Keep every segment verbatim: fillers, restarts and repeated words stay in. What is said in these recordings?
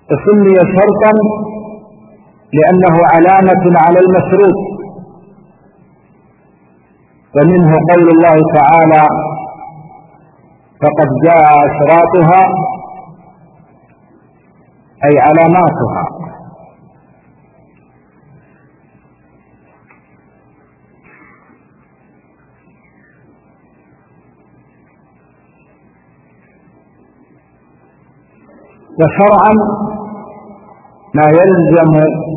سمي شرطا لأنه علامة على المشروط، ومنه قول الله تعالى فقد جاء أشراطها أي علاماتها. وشرعا ما يلزم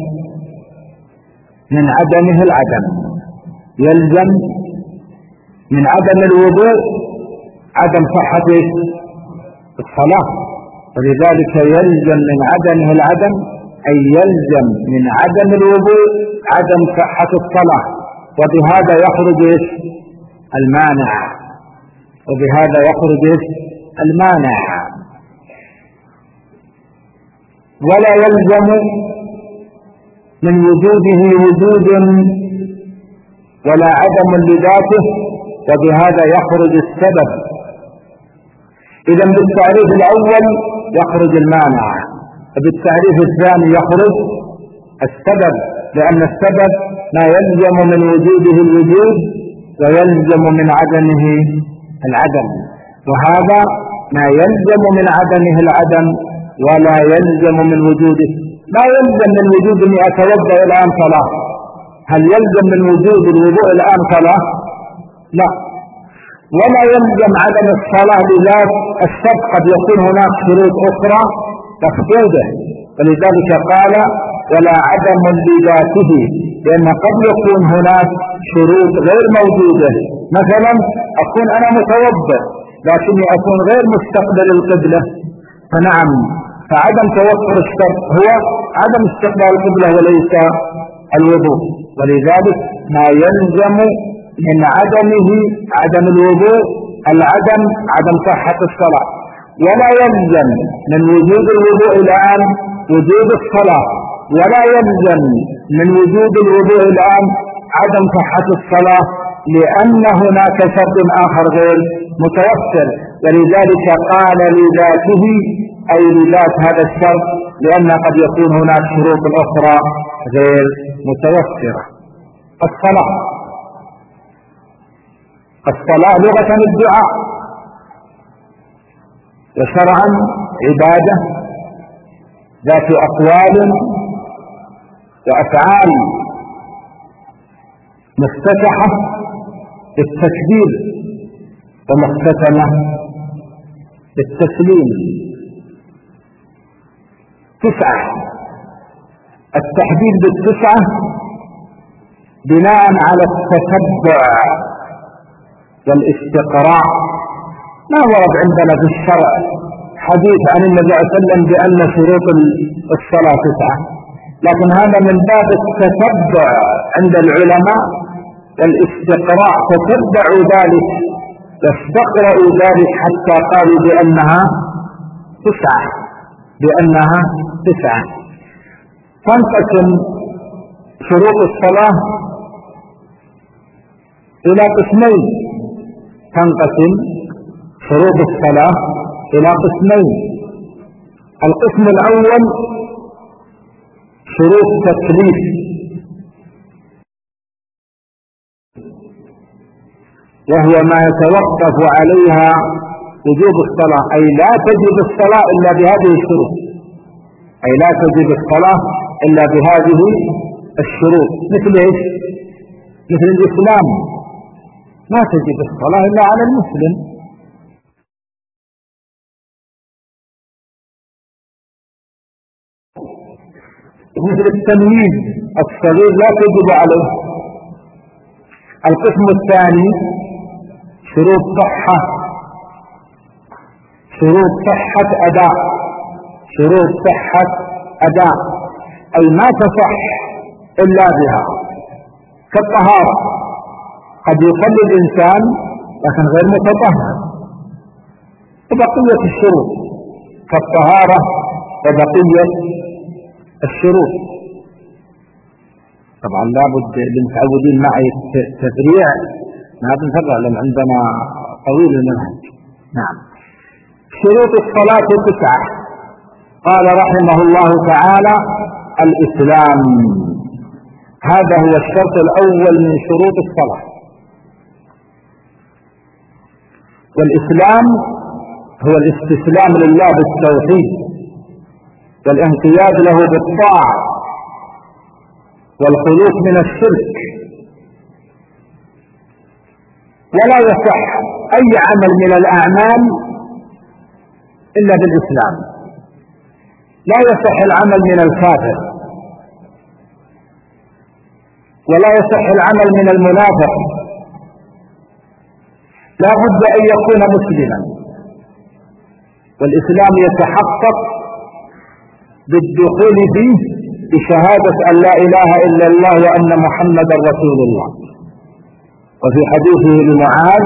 من عدمه العدم، يلزم من عدم الوضوء عدم صحة الصلاة، ولذلك يلزم من عدمه العدم أي يلزم من عدم الوضوء عدم صحة الصلاة، وبهذا يخرج المانع، وبهذا يخرج المانع. ولا يلزم من وجوده وجود ولا عدم لذاته، وبهذا يخرج السبب. إذا بالتعريف الأول يخرج المانع، وبالتعريف الثاني يخرج السبب، لأن السبب ما يلزم من وجوده الوجود ويلزم من عدمه العدم، وهذا ما يلزم من عدمه العدم ولا يلزم من وجوده. لا يلزم من وجود أن أتوضأ الآن صلاة، هل يلزم من وجود الوضوء الآن صلاة؟ لا. ولا يلزم عدم الصلاة لذات الشرط، قد يكون هناك شروط أخرى مفقودة، ولذلك قال ولا عدم لذاته، لأن قد يكون هناك شروط غير موجودة، مثلا أكون أنا متوضئ لكني أكون غير مستقبل القبلة، فنعم فعدم توفر الشرط هو عدم استقبال القبلة وليس الوضوء، ولذلك ما يلزم من عدمه عدم الوضوء العدم عدم صحة الصلاة، ولا يلزم من وجود الوضوء الآن وجود الصلاة، ولا يلزم من وجود الوضوء الآن عدم صحة الصلاة، لأن هناك شرط آخر غير متوفر، ولذلك قال لذاته أي لذات هذا الشرط، لأن قد يكون هناك شروط أخرى غير متوفرة. الصلاة الصلاة لغة الدعاء، وشرعا عبادة ذات أقوال وأفعال مفتتحة بالتكبير ومختتمة بالتسليم. تسعة، التحديد بالتسعة بناء على التتبع والاستقراء، ما ورد عندنا في الشرع حديث عن النبي صلى الله عليه وسلم بأن شروط الصلاة تسعة، لكن هذا من باب التتبع عند العلماء والاستقراء، تتبعوا ذلك واستقرأوا ذلك حتى قالوا بأنها تسعة بأنها تسعة. تنقسم شروط الصلاة إلى قسمين، تنقسم شروط الصلاة إلى قسمين. القسم الأول شروط تكليف، وهو ما يتوقف عليها وجوب الصلاة، أي لا تجب الصلاة إلا بهذه الشروط، أي لا تجب الصلاة إلا بهذه الشروط. مثل إيش؟ مثل الإسلام، ما تجب الصلاة إلا على المسلم. مثل التمييز، الصغير لا تجب عليه. القسم الثاني شروط صحة، شروط صحة أداء، شروط صحة أداء أي ما تصح إلا بها، كالطهارة، قد يصلي الإنسان لكن غير متطهر، وبقية الشروط كالطهارة وبقية الشروط. طبعا لابد للمتعودين معي تفريع، ما بنفرع لأن عندنا طويل المنهج. نعم. شروط الصلاة تسعة، قال رحمه الله تعالى: الإسلام هذا هو الشرط الأول من شروط الصلاة. والإسلام هو الاستسلام لله بالتوحيد والانقياد له بالطاعة والخلوص من الشرك. ولا يصح أي عمل من الأعمال إلا بالإسلام. لا يصح العمل من الكافر، ولا يصح العمل من المنافق، لا بد أن يكون مسلما. والإسلام يتحقق بالدخول فيه بشهادة أن لا إله إلا الله وأن محمدا رسول الله. وفي حديثه لمعاذ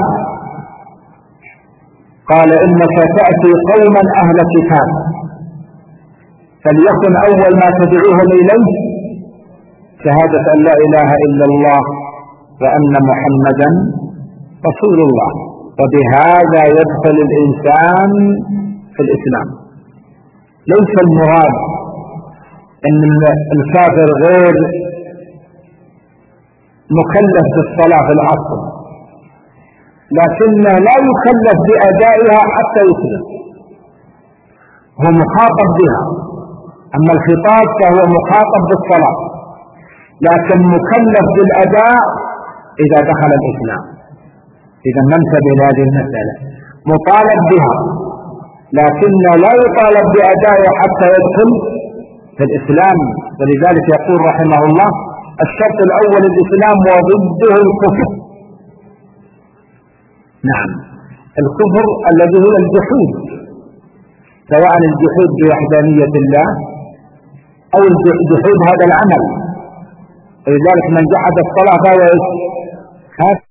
قال: إنك تأتي قوما أهل كتاب فليكن أول ما تدعوهم إليه شهادة أن لا إله إلا الله وأن محمدا رسول الله. وبهذا يدخل الإنسان في الإسلام. ليس المراد أن الكافر غير مكلف بالصلاة في الأصل، لكنه لا يكلف بأدائها حتى يسلم، هو مخاطب بها. أما الخطاب فهو مخاطب بالصلاة، لكن مكلف بالأداء إذا دخل الإسلام. إذا ننتبه لهذه المسألة، مطالب بها لكن لا يطالب بأدائها حتى يدخل في الإسلام. ولذلك يقول رحمه الله: الشرط الأول الإسلام وضده الكفر. نعم، الكفر الذي هو الجحود، سواء الجحود بوحدانية الله أو الجحود هذا العمل. ولذلك من جحد الصلاة فهو كافر.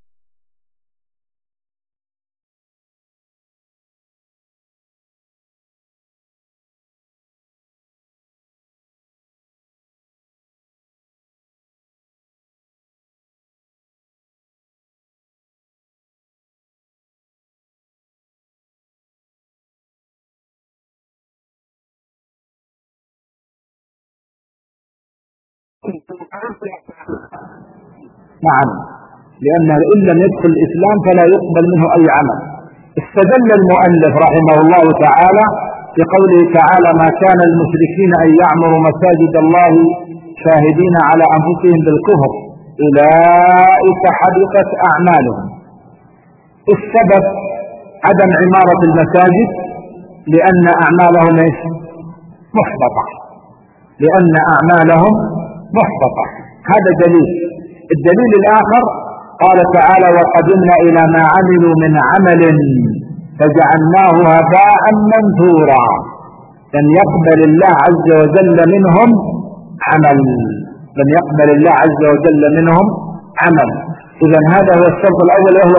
نعم، لأنه إن لم يدخل الإسلام فلا يقبل منه أي عمل. استدل المؤلف رحمه الله تعالى بقوله تعالى: ما كان المشركين أن يعمروا مساجد الله شاهدين على أنفسهم بالكفر أولئك حبطت أعمالهم. السبب عدم عمارة المساجد لأن أعمالهم محبطة، لأن أعمالهم محبطة. هذا دليل. الدليل الآخر قال تعالى: وقدمنا إلى ما عملوا من عمل فجعلناه هباء منثورا. لم يقبل الله عز وجل منهم عمل، لم يقبل الله عز وجل منهم عمل. إذا هذا هو الشرط الأول، وهو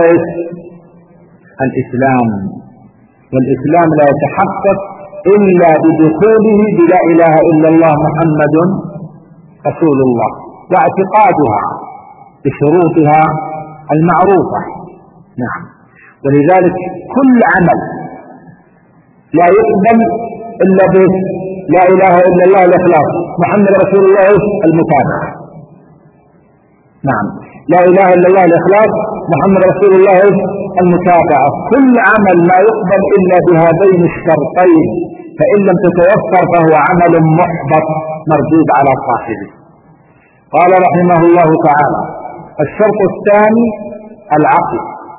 الإسلام. والإسلام لا يتحقق إلا بدخوله بلا إله إلا الله محمد رسول الله، واعتقادها بشروطها المعروفة. نعم، ولذلك كل عمل لا يقبل إلا به لا إله إلا الله الإخلاص، محمد رسول الله المتابعة. نعم، لا إله إلا الله الإخلاص، محمد رسول الله المتابعة. كل عمل لا يقبل إلا بهذين الشرطين، فإن لم تتوفر فهو عمل محبط مردود على صاحبه. قال رحمه الله تعالى: الشرط الثاني العقل.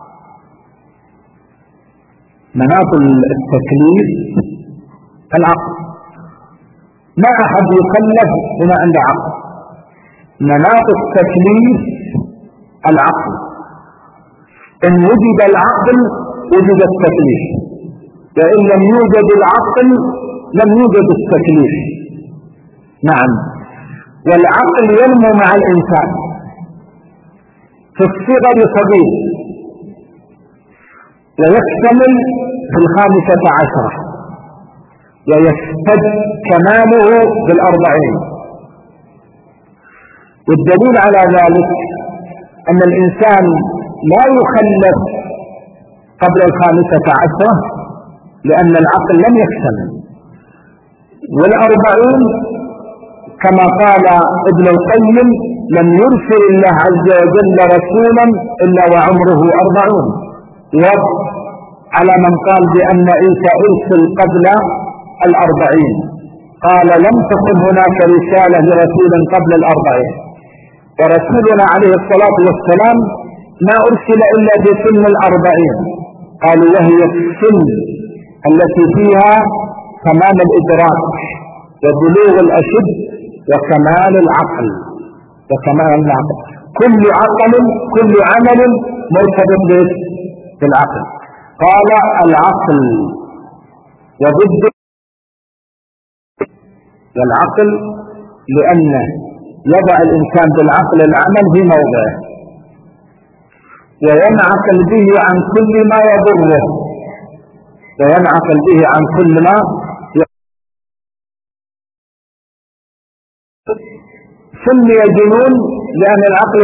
مناط التكليف العقل. ما أحد يكلف بما عنده عقل. مناط التكليف العقل. إن وجد العقل وجد التكليف، وإن لم يوجد العقل لم يوجد التكليف. نعم، والعقل ينمو مع الإنسان في الصغر صغير ويكتمل في الخامسة عشرة ويشتد كماله بالأربعين. والدليل على ذلك أن الإنسان لا يخلف قبل الخامسة عشرة لأن العقل لم يكتمل. والأربعون كما قال ابن القيم لم يرسل الله عز وجل رسولا إلا وعمره أربعون، وعلى من قال بأن عيسى أرسل قبل الأربعين قال لم تكن هناك رسالة لرسول قبل الأربعين، ورسولنا عليه الصلاة والسلام ما أرسل إلا بسن الأربعين، قالوا وهي السن التي فيها تمام الإدراك وبلوغ الأشد وكمال العقل وكمال العقل. كل عقل كل عمل مرتبط بالعقل. قال العقل وضد العقل لأنه يضع الإنسان بالعقل العمل في موضعه وينعقل به عن كل ما يضره وينعقل به عن كل ما سمي جنون لأن العقل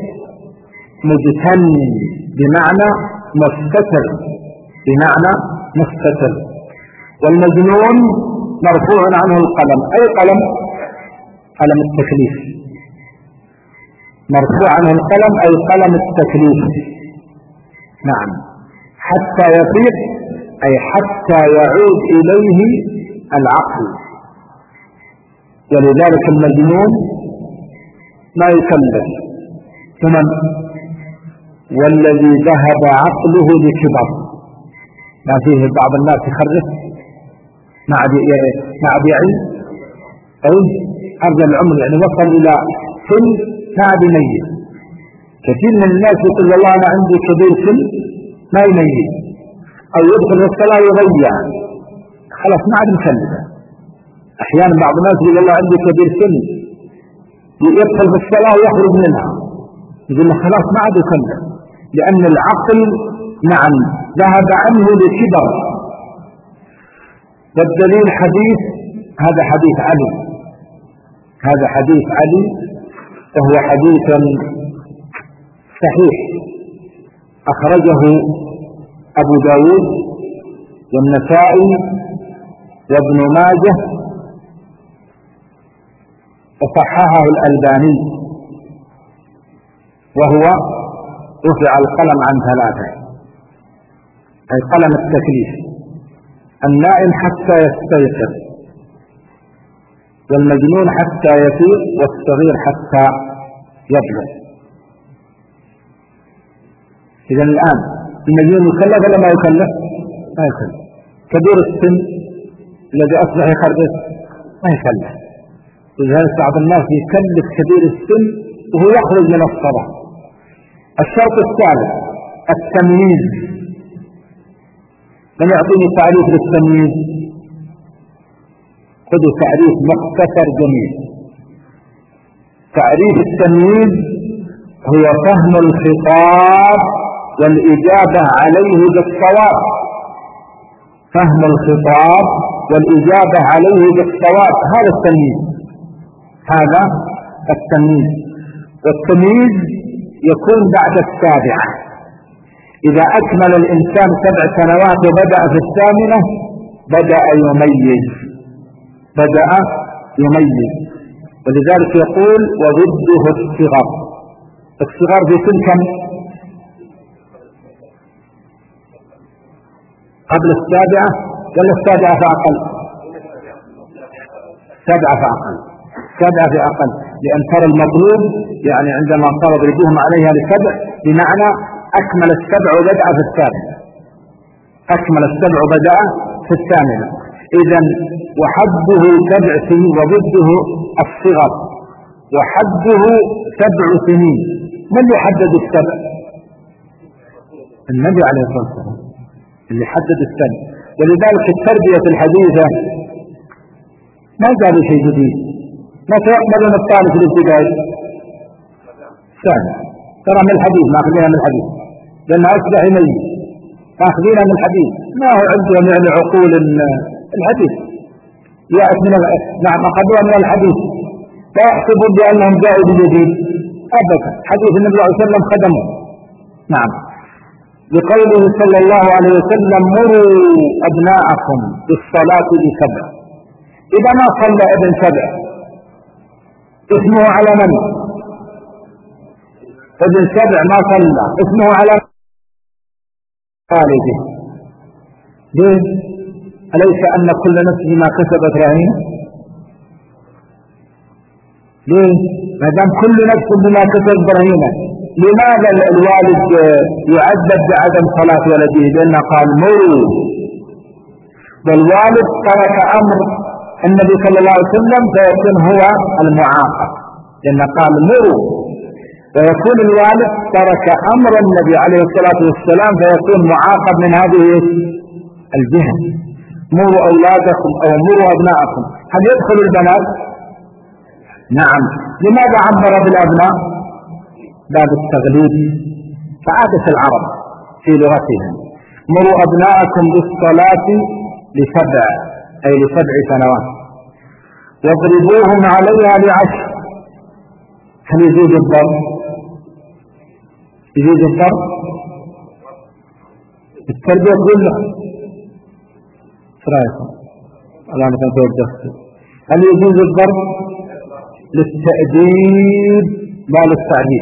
مجتن بمعنى مستتر بمعنى مستتر، والمجنون مرفوع عنه القلم. أي قلم؟ قلم التكليف. مرفوع عنه القلم أي قلم التكليف. نعم، حتى يفيق أي حتى يعود إليه العقل. ولذلك المجنون ما يكلف. ثم والذي ذهب عقله لكبر، ما فيه بعض الناس يخرف مع مع بيعي أي أرجى العمر، يعني وصل إلى سن ما بميت. كثير من الناس يقول والله أنا عندي كبير سن ما يميت، أو يدخل الصلاة يضيع خلاص ما عاد مكلفة. أحيانا بعض الناس يقول والله عندي كبير سن يدخل في الصلاة ويخرج منها، يقول له خلاص ما عاد يكلف، لأن العقل نعم ذهب عنه لكبر. والدليل حديث هذا حديث علي هذا حديث علي وهو حديث صحيح أخرجه أبو داود والنسائي وابن ماجه وصححه الألباني، وهو رفع القلم عن ثلاثة، أي قلم التكليف: النائم حتى يستيقظ، والمجنون حتى يفيق، والصغير حتى يبلغ. إذا الآن المجنون يكلف ولا ما يكلف؟ ما يكلف. كبير السن الذي أصبح يخرج ما يكلف. لذلك بعض الناس يكلف كبير السن وهو يخرج من الصلاة. الشرط الثالث التمييز. من يعطيني تعريف للتمييز؟ خذوا تعريف مختصر جميل. تعريف التمييز هو فهم الخطاب والإجابة عليه بالصواب. فهم الخطاب والإجابة عليه بالصواب، هذا التمييز. هذا التمييز. والتمييز يكون بعد السابعة. إذا أكمل الإنسان سبع سنوات وبدأ في الثامنة بدأ يميز بدأ يميز ولذلك يقول وضده الصغر. الصغر في سن كم؟ قبل السابعة ولا السابعة فأقل؟ سبعة فأقل سبعة فأقل لأن ترى المطلوب يعني عندما قال اضربوهم عليها لسبع بمعنى أكمل السبع وبدأ في الثامنة. أكمل السبع وبدأ في الثامنة. إذن وحده سبع سنين وضده الصغر، وحده سبع سنين. من يحدد السبع؟ النبي عليه الصلاة والسلام اللي حدد السنة. ولذلك التربية الحديثة ما قالوا شيء جديد. متى يقبلون الطالب في الابتدائي؟ سنة. ترى من الحديث ماخذينها من الحديث لأنها أصبح يميز، ماخذينها من الحديث. ما هو عندهم يعني عقول الحديث يأتي من نعم أخذوها من الحديث، لا يحسبون بأنهم جاءوا بجديد أبدا. حديث النبي صلى الله عليه وسلم خدمه. نعم، بقوله صلى الله عليه وسلم مروا أبناءكم بالصلاة بسبع. إذا ما صلى ابن سبع اسمه على من؟ ابن سبع ما صلى اسمه على والده. ليه؟ أليس أن كل نفس ما كسبت رهينة؟ ليه؟ ما دام كل نفس بما كسبت رهينة، لماذا الوالد يعذب بعدم صلاة ولده؟ لأنه قال مروا، والوالد ترك أمر النبي صلى الله عليه وسلم فيكون هو المعاقب، لأنه قال مروا، ويكون الوالد ترك أمر النبي عليه الصلاة والسلام فيكون معاقب من هذه الجهة. مروا أولادكم أو مروا أبناءكم. هل يدخل البنات؟ نعم. لماذا عبر بالأبناء؟ باب التغليب، كعادة العرب في لغتهم. مروا أبناءكم بالصلاة لسبع، أي لسبع سنوات، واضربوهم عليها لعشر. هل يزيد الضرب؟ يزيد الضرب؟ التربية كلها رايكم الآن توجهت. هل يجوز الضرب؟ للتأديب لا للتعذيب،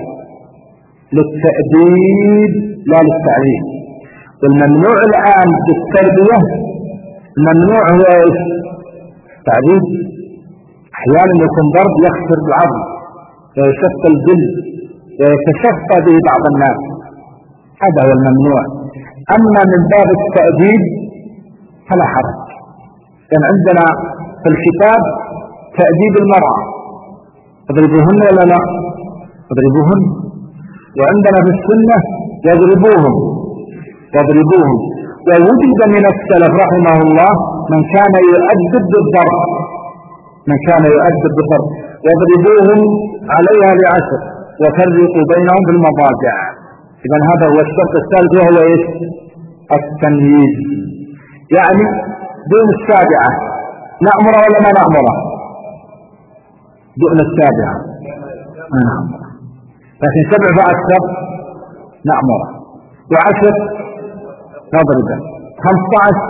للتأديب لا للتعذيب. والممنوع الآن بالتربية الممنوع هو ايش؟ تعذيب. احيانا يكون ضرب يخسر العظم ويشق الجلد ويتشفى به بعض الناس، هذا هو الممنوع. اما من باب التأديب فلا حرج، لأن عندنا في الكتاب تأديب المرأة، اضربوهن ولا لا؟ اضربوهن. وعندنا في السنة يضربوهم يضربوهم. ووجد من السلف رحمه الله من كان يؤدب بالضرب، من كان يؤدب بالضرب. يضربوهم عليها لعشر وفرقوا بينهم في المضاجع. إذن هذا هو الشرط الثالث، وهو ايش؟ التمييز. يعني دون السابعة نأمر ولا ما نأمر؟ دون السابعة ما نأمر، لكن سبع فأكثر نأمر، وعشر نضربه، خمسة عشر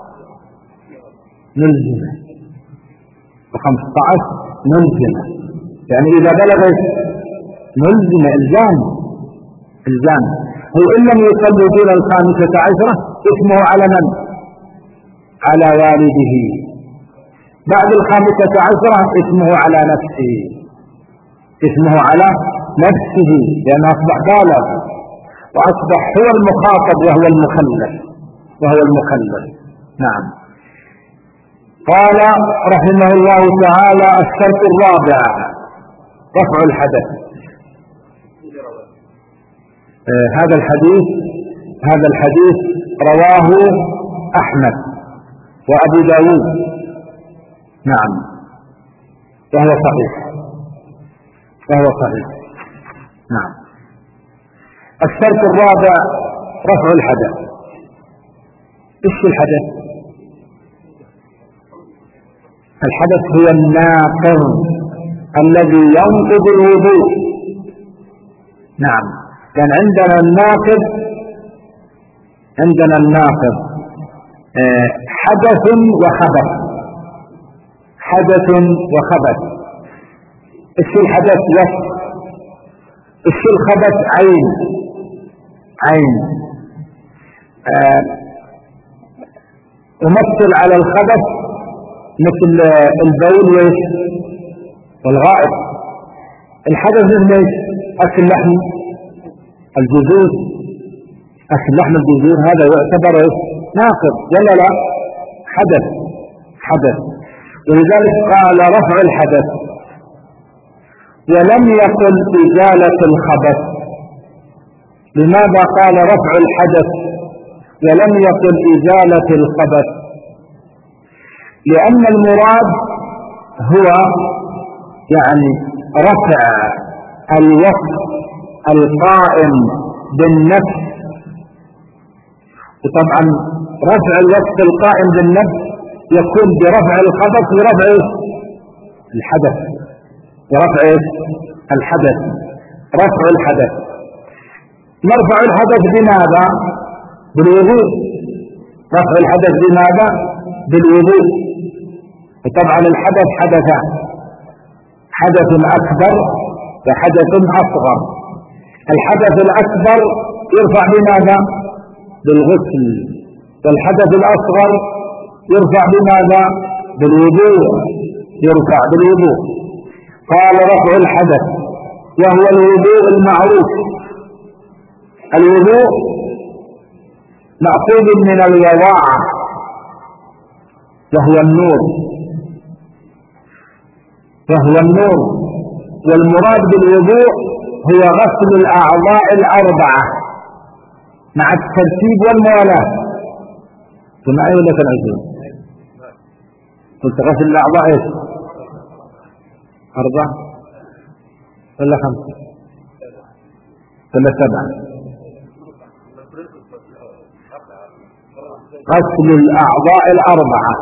نلزمه، وخمسة عشر نلزمه. يعني إذا بلغت نلزمه إلزام إلزام. هو إن لم يصلي دون الخامسة عشرة اسمه على من؟ على والده. بعد الخامسة عشرة اسمه على نفسه، اسمه على نفسه، لأنه أصبح بالغ وأصبح هو المخاطب وهو المكلف وهو المكلف. نعم. قال رحمه الله تعالى: الشرط الرابع رفع الحدث. آه هذا الحديث هذا الحديث رواه أحمد وأبو داود. نعم، وهو صحيح وهو صحيح. نعم. الشرط الرابع رفع الحدث. ايش الحدث؟ الحدث هو الناقض الذي ينقض الوضوء. نعم، لأن عندنا الناقض عندنا الناقض آه حدث وخبث، حدث وخبث. ايش الحدث؟ وصف. ايش الخبث؟ عين عين. آه ومثل على الخبث مثل البول وايش والغائط. الحدث مثل ايش؟ اكل لحم الجزور، اكل لحم الجزور هذا يعتبر ايش؟ ناقض ولا لا؟ حدث حدث. ولذلك قال رفع الحدث، ولم يقل إزالة الخبث. لماذا قال رفع الحدث ولم يقل إزالة الخبث؟ لأن المراد هو يعني رفع الوصف القائم بالنفس. وطبعا رفع الوصف القائم بالنفس يكون برفع الخبث ورفع الحدث ورفع الحدث رفع الحدث. نرفع الحدث بماذا؟ بالوضوء. رفع الحدث بماذا؟ بالوضوء. وطبعا الحدث حدثان، حدث أكبر وحدث أصغر. الحدث الأكبر يرفع بماذا؟ بالغسل، والحدث الأصغر يرفع بماذا؟ بالوضوء، يرفع بالوضوء. قال رفع الحدث وهو الوضوء المعروف. الوضوء مأخوذ من الوضاعة وهو النور، وهو النور، والمراد بالوضوء هو غسل الأعضاء الأربعة مع الترتيب والموالاة. ثم أي لك العزوم قلت غسل الأعضاء إيش؟ أربعة ولا خمسة ولا سبعة؟ غسل الأعضاء الأربعة.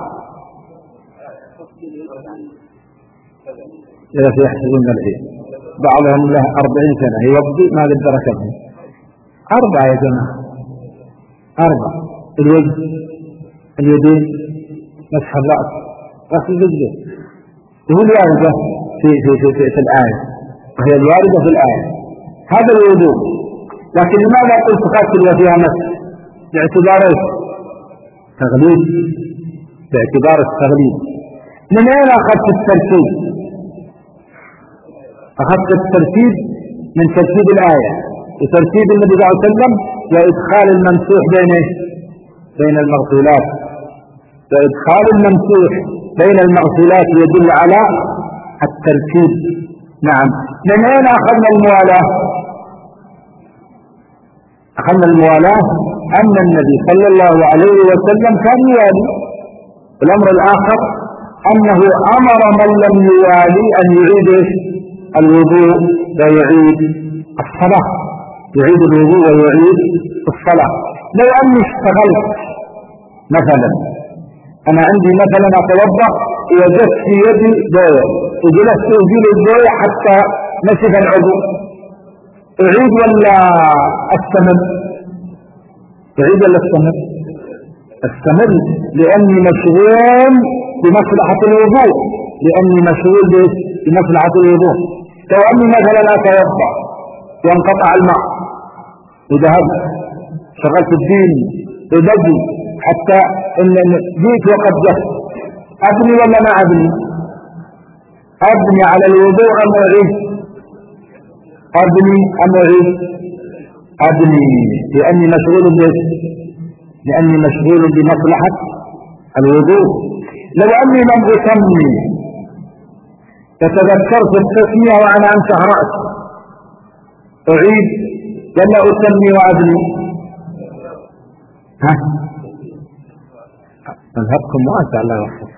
إذا في يحسبون الحين بعضهم له أربعين سنة يوضي ما قدر كبه. أربعة يا جماعة، أربعة: الوجه، اليدين، مسح الرأس، غسل الرجلين. وهي الواردة في في في في, في الآية، وهي الواردة في الآية. هذا الوضوء. لكن لماذا قلت غسل وفيها مسح؟ باعتبار تغليب، باعتبار التغليب. من أين أخذت الترتيب؟ أخذت الترتيب من ترتيب الآية وترتيب النبي صلى الله عليه وسلم وإدخال الممسوح بين بين المغسولات. وإدخال الممسوح بين المغسولات يدل على الترتيب. نعم. من أين أخذنا الموالاة؟ أخذنا الموالاة أن النبي صلى الله عليه وسلم كان يوالي. الأمر الآخر أنه أمر من لم يوالي أن يعيد الوضوء ويعيد الصلاة، يعيد الوضوء ويعيد الصلاة. لو أني اشتغلت مثلا، أنا عندي مثلا أتوضأ وجدت في يدي بوية وجلست أزيل البوية حتى نشف العضو، أعيد ولا أستمر؟ أعيد ولا أستمر؟ أستمر لأني مشغول بمصلحة الوضوء، لأني مشغول بمصلحة الوضوء. لو أني مثلا أتوضأ وانقطع الماء وذهبت شغلت الدين وبدي حتى إن جيت وقد جهت، أبني ولا ما أبني؟ أبني على الوضوء أم أعيد؟ أبني أم أعيد؟ أبني لأني مشغول به، لأني مشغول بمصلحة الوضوء. لو أني لم أسمي فتذكرت التسمية وأنا أمسح رأسي، أعيد ولا أسمي وأبني؟ ها؟ مذهبكم واسع الله يوفقك.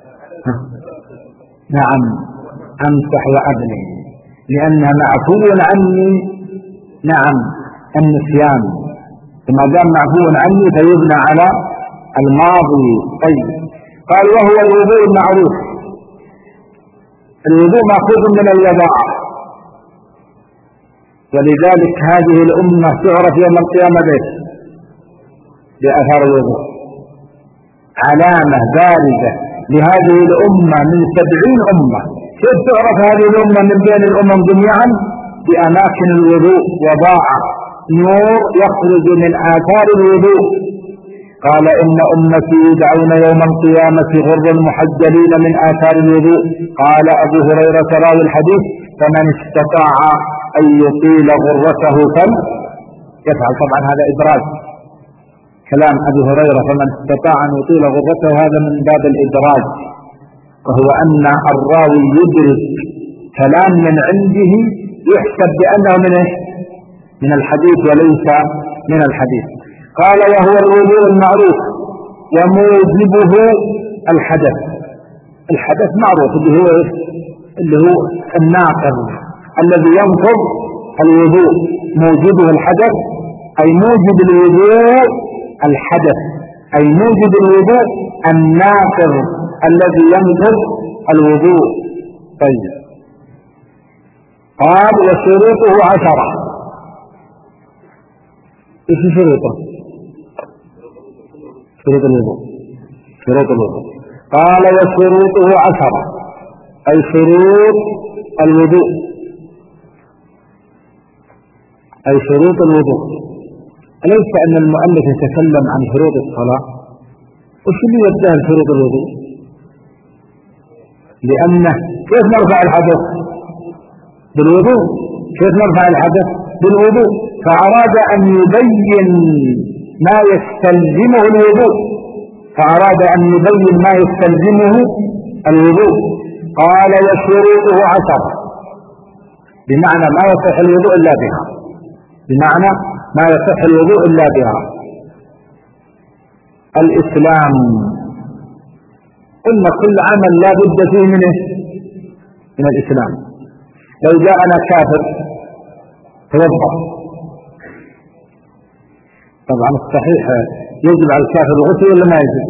نعم، أمسح وأبني لأنها معفو عني. نعم، النسيان، فما دام معفو عني فيبنى على الماضي. طيب، قال وهو الوضوء المعروف. الوضوء مأخوذ من الوضاعة، ولذلك هذه الأمة تعرف يوم القيامة به بأثار الوضوء. علامة بارزة لهذه الأمة من سبعين أمة. كيف تعرف هذه الأمة من بين الأمم جميعا؟ بأماكن الوضوء، وضاعة، نور يخرج من آثار الوضوء. قال إن أمتي يدعون يوم القيامة غرا محجلين من آثار الوضوء. قال أبو هريرة راوي الحديث: فمن استطاع أن يطيل غرته فليفعل. طبعا هذا إدراج كلام أبي هريرة، فمن استطاع أن يطيل غرته، هذا من باب الإدراج، وهو أن الراوي يدرك كلام من عنده يحسب بأنه من من الحديث وليس من الحديث. قال وهو الوضوء المعروف وموجبه الحدث. الحدث معروف اللي هو اللي هو الناقض الذي ينقض الوضوء. موجبه الحدث أي موجب الوضوء الحدث، أي موجب الوضوء الناقض الذي ينقض الوضوء. طيب، قال وشروطه عشرة. ايش شروطه؟ شروط الوضوء. شروط الوضوء قال وشروطه عشرة، أي شروط الوضوء، أي شروط الوضوء. أليس أن المؤلف يتكلم عن شروط الصلاة؟ وش اللي يبدأ شروط الوضوء؟ لأنه كيف نرفع الحدث؟ بالوضوء. كيف نرفع الحدث؟ بالوضوء. فأراد أن يبين ما يستلزمه الوضوء، فأراد أن يبين ما يستلزمه الوضوء. قال وشروطه عشرة، بمعنى ما يصح الوضوء إلا بها، بمعنى ما يصح الوضوء إلا بها. الإسلام، قلنا كل عمل لا بد فيه منه من الإسلام. لو جاءنا كافر توضأ، طبعا الصحيح يجب على الكافر الغسل ولا ما يجب؟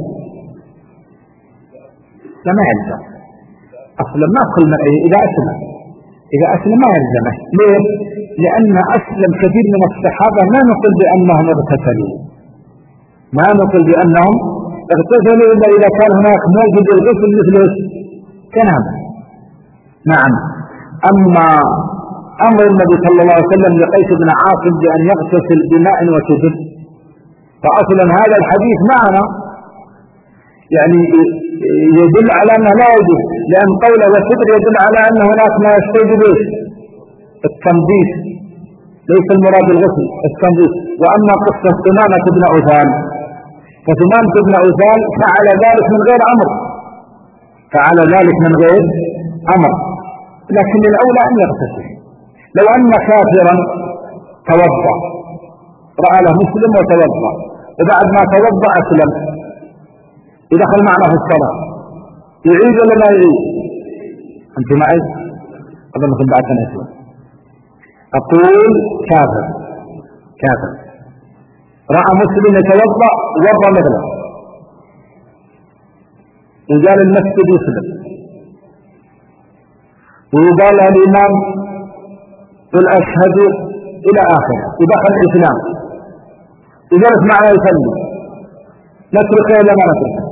لا ما يلزم أصلا، ما كل من إذا أسلم إذا أسلم ما يلزمه. ليه؟ لأن أسلم كثير من الصحابة ما نقول بأنهم اغتسلوا، ما نقول بأنهم اغتسلوا إلا إذا كان هناك موجود الغسل مثل جنابة. نعم. أما أمر النبي صلى الله عليه وسلم لقيس بن عاصم بأن يغتسل بماء وسدر، فأصلا هذا الحديث معنا يعني يدل على أنه لا يجب، لأن قوله وسدر يدل على أن هناك ما يستوجب التنظيف، ليس المراد الغسل، التنظيف. وأما قصة ثمامة بن عثال، فثمامة بن عثال فعل ذلك من غير أمر، فعل ذلك من غير أمر، لكن الأولى أن يغتسل. لو أن كافرا توضأ، رأى له مسلم وتوضأ، وبعد ما توضأ أسلم، يدخل معنا في الصلاة، يعيد ولا ما يعيد؟ أنت معي؟ أظنكم بعد أن أسلم. أقول كافر كافر رأى مسلم يتوضأ وضأ مثله، وجاء المسجد يسلم، ويقال له الإمام قل أشهد إلى آخره، يدخل الإسلام، يجلس معنا يسلم، نتركه إلا ما نتركه.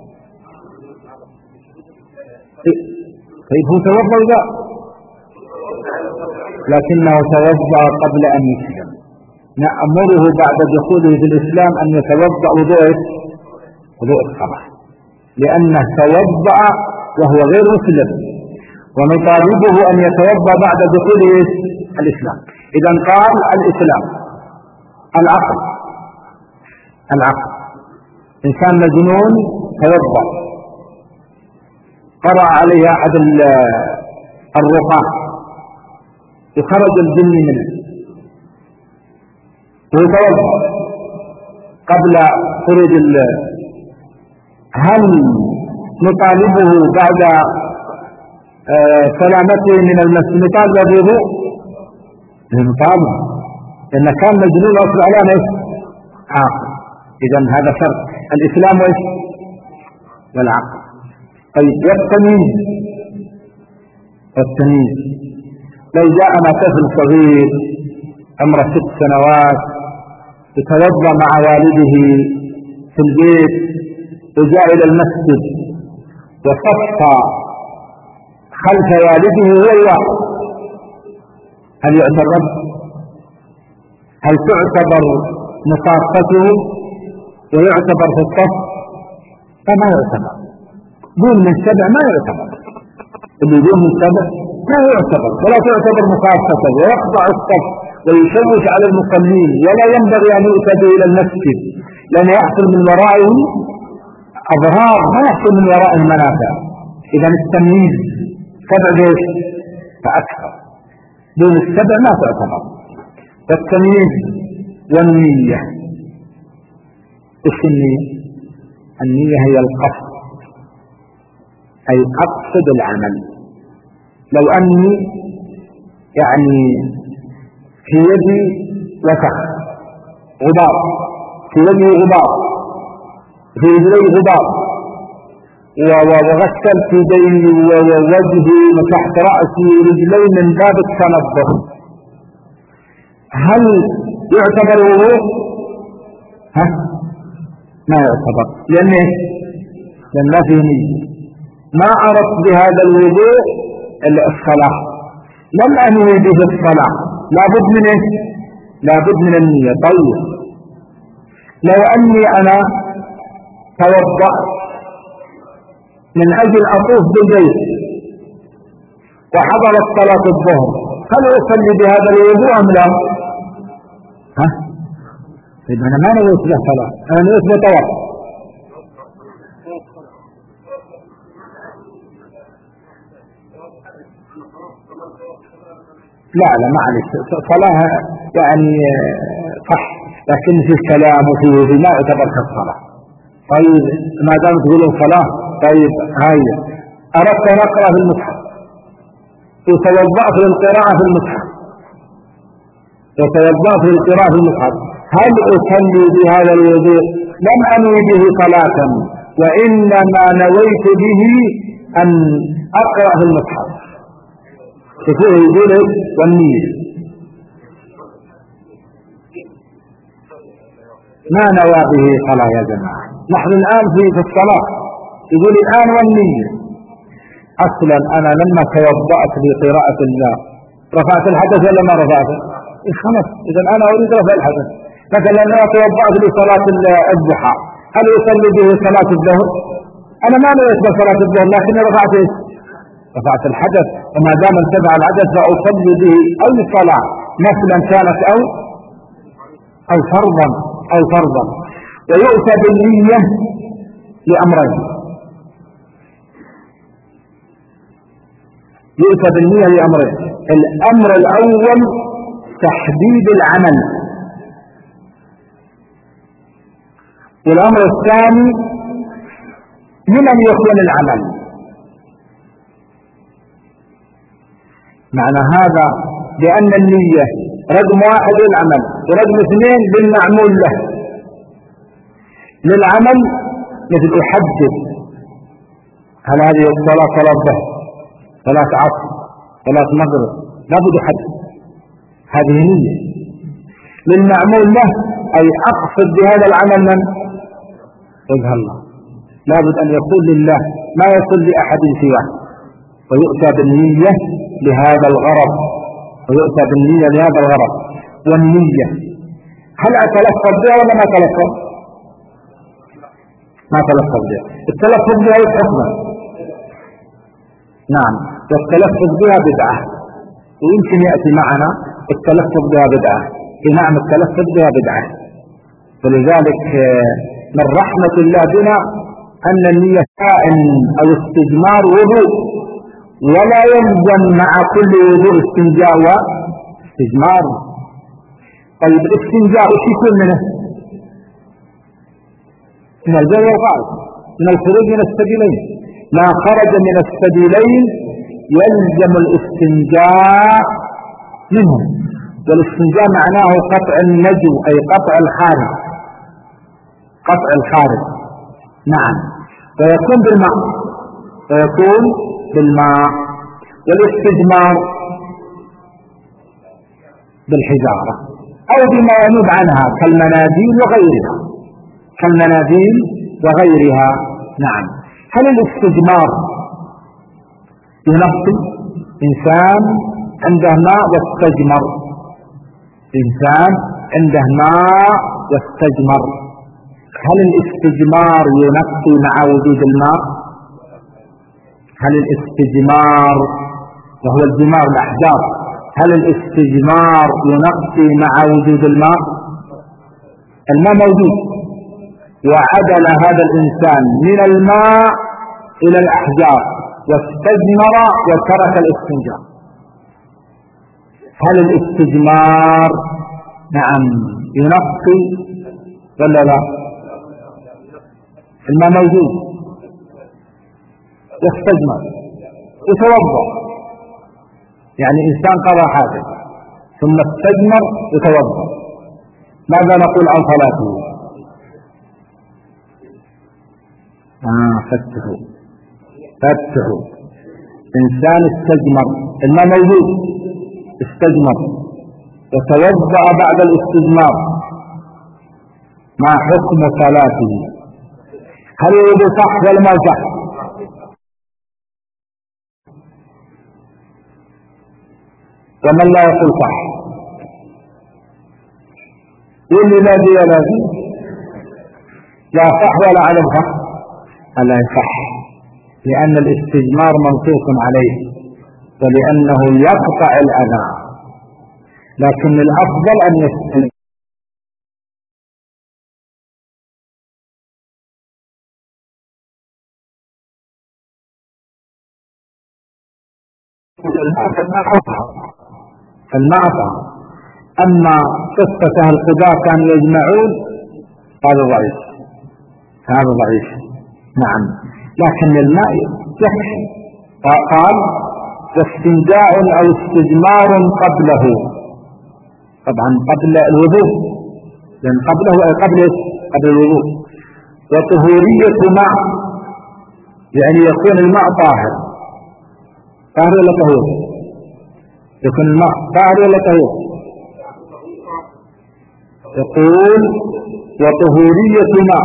طيب هو توضأ وجاء، لكنه توضأ قبل أن يسلم. نأمره بعد دخوله في الإسلام أن يتوضأ وضوء وضوء الصلاة، لأنه توضأ وهو غير مسلم، ونطالبه أن يتوضأ بعد دخوله الإسلام. إذا قال الإسلام، العقل، العقل إنسان مجنون توضأ، قرأ عليه أحد الرقاة وخرج الجن منه ويتوضأ قبل خروج. هل نطالبه بعد سلامته من المس نطالب به؟ نطالب، لأن كان مجنون أصل علامة إيش؟ عاقل. إذن هذا شرط الإسلام وإيش؟ والعقل. طيب والتمييز، والتمييز لو جاءنا طفل صغير عمره ست سنوات يتوضأ مع والده في البيت وجاء إلى المسجد وصف خلف والده هو الواحد، هل يعتبر؟ هل تعتبر مصافته ويعتبر في الصف؟ فما يعتبر. دون من سبع ما يعتبر، اللي دون من سبع ما يعتبر، ولا تعتبر مصافته، ويقطع الصف ويشوش على المصلين، ولا ينبغي أن يؤتى إلى المسجد، لأن يحصل من ورائه أضرار ما يحصل من ورائه منافع. إذا التمييز سبع ليش؟ فأكثر، دون السبع ما تعتبر. والتمييز والنية، إيش النية؟ النية هي القصد، أي أقصد العمل. لو أني يعني في يدي وسخ غبار، في يدي غبار، في رجلي غبار، وغسلت يدي ووجهي وتحت رأسي ورجلي من باب التنظف، هل يعتبر وضوء؟ ها؟ ما يعتبر، لأن لأن لا فيه نية. ما أردت بهذا الوضوء الصلاة، لم أنوي به الصلاة، لابد من إيه؟ لابد من النية. طيب لو أني أنا توضأت من أجل أطوف بالبيت وحضرت صلاة الظهر، هل أصلي بهذا الوضوء أم لا؟ ها؟ طيب أنا ما نويت له صلاة، أنا نويت له طواف. لا لا معلش، صلاة يعني صح، لكن في الكلام وفيه ما يعتبر كالصلاة. طيب ما دام تقولون صلاة، طيب هاي أردت أن أقرأ في المصحف وتوضأت للقراءة في المصحف وتوضأت للقراءة في المصحف، هل أصلي بهذا الوضوء؟ لم أنوي به صلاة، وإنما نويت به أن أقرأ في المصحف. شوفوه يقول والنية ما نوى به صلاة يا جماعة. نحن الآن في الصلاة يقول الآن والنية. أصلا أنا لما توضأت لقراءة الله رفعت الحدث ولا ما رفعته؟ إيه خلاص، إذا أنا أريد رفع الحدث. مثلا أنا توضأت لصلاة الضحى، هل يصلي به صلاة الظهر؟ أنا ما نويت بصلاة الظهر، لكني رفعت إيش؟ رفعت الحدث، وما دام انتبع الحدث فأصلي به أي صلاة مثلا كانت أو أو فرضا أو فرضا. ويؤتى بالنية لأمرين، يؤتى بالنية لأمرين. الأمر الأول تحديد العمل، والأمر الثاني لمن يكون العمل. معنى هذا بأن النية رقم واحد للعمل، ورقم اثنين للمعمول له. للعمل مثل أحدد هل هذه الصلاة صلاة ظهر، صلاة عصر، صلاة مغرب، لابد أحدد، هذه نية. للمعمول له أي أقصد بهذا العمل من وجه الله، لابد أن يكون لله، ما يكون لأحد سواه. ويؤتى بالنية لهذا الغرض، ويؤتى بالنية لهذا الغرض. والنية هل أتلفظ بها ولا ما أتلفظ؟ ما أتلفظ بها. التلفظ بها يتحكم، نعم، والتلفظ بها بدعة، ويمكن يأتي معنا التلفظ بها بدعة. نعم التلفظ بها بدعة. ولذلك من رحمة الله بنا أن النية كائن أو استجمار وضوء، ولا يلزم مع كل وضوء استنجاء واستجمار. طيب الاستنجاء وش يكون منه؟ من البول والغائط، من الخروج من السبيلين. ما خرج من السبيلين يلزم الاستنجاء منه. والاستنجاء معناه قطع النجو، أي قطع الخارج، قطع الخارج. نعم، ويكون بالماء، ويكون بالماء. والاستجمار بالحجارة أو بما ينوب عنها كالمناديل وغيرها، كالمناديل وغيرها. نعم. هل الاستجمار ينقي؟ إنسان عنده ماء واستجمر، إنسان عنده ماء واستجمر، هل الاستجمار ينقي مع وجود الماء؟ هل الاستجمار وهو الجمار الأحجار، هل الاستجمار ينقي مع وجود الماء؟ الماء موجود، وعدل هذا الإنسان من الماء إلى الأحجار واستجمر وترك الاستنجاء. هل الاستجمار نعم ينقي ولا لا؟ الماء موجود، يستجمر يتوضأ، يعني إنسان قضى حاجة ثم استجمر يتوضأ، ماذا نقول عن صلاته؟ آه فتحوا فتحوا إنسان استجمر، الماء موجود، استجمر وتوضأ بعد الاستجمار، ما حكم صلاته؟ هل يوجد صح ولا ما صح؟ ومن لا يقول صح؟ واللي لا دي ولا دي لا صح ولا علم صح؟ لا يصح، لأن الاستجمار منصوص عليه ولأنه يقطع الأذى، لكن الأفضل أن يستجمر. المعطى. أما قصة القضاة كانوا يجمعون هذا ضعيف، هذا ضعيف نعم، لكن الماء يكفي. قال واستنجاء أو استجمار قبله، طبعا قبل الوضوء، لأن قبله أي قبل قبل الوضوء. وطهورية ماء يعني يكون الماء طاهر، طاهر ولا طهور؟ يكون الماء طاهر ولا طهور؟ يقول وطهورية ماء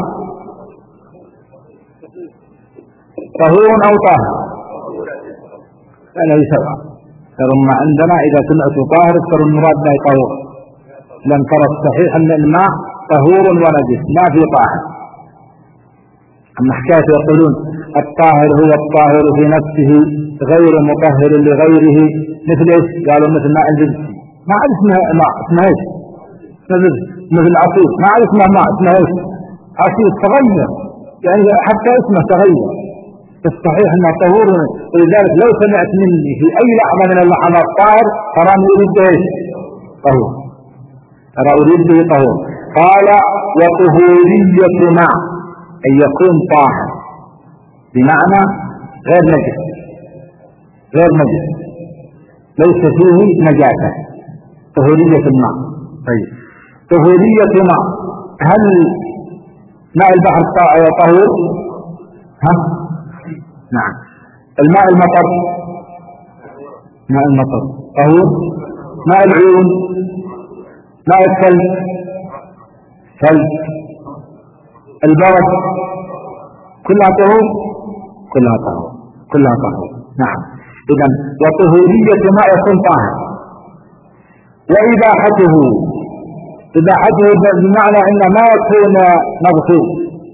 طهور أو طاهر، فلا يسوى. ثم عندنا إذا سمعت طاهر ترى المراد به طهور، لم ترى الصحيح أن الماء طهور ونجس ما في طاهر. أما حكاية يقولون الطاهر هو الطاهر في نفسه غير مطهر لغيره، مثل ايش؟ قالوا مثل ماء الجبس، ما عاد اسمه ماء، اسمه ايش؟ مثل عصير، ما عاد اسمه ماء، اسمه ايش؟ عصير، تغير يعني حتى اسمه تغير. الصحيح انه طهور، ولذلك لو سمعت مني في اي لحظه من اللحظات طاهر تراني اريد ايش؟ طهور، ترى اريد به طهور. قال وطهورية ماء أن يكون طاهر بمعنى غير نجس، غير نجس ليس فيه نجاسة، طهورية الماء. طيب طهورية ماء، هل ماء البحر طهور؟ ها؟ نعم. الماء المطر، ماء المطر طهور. ماء العيون، ماء الثلج، ثلج، البرد، كلها طهور، كلها طهور، كلها طهور. نعم. إذا وطهورية ما يكون طاهر. وإباحته، إباحته بمعنى أن ما يكون مغسول.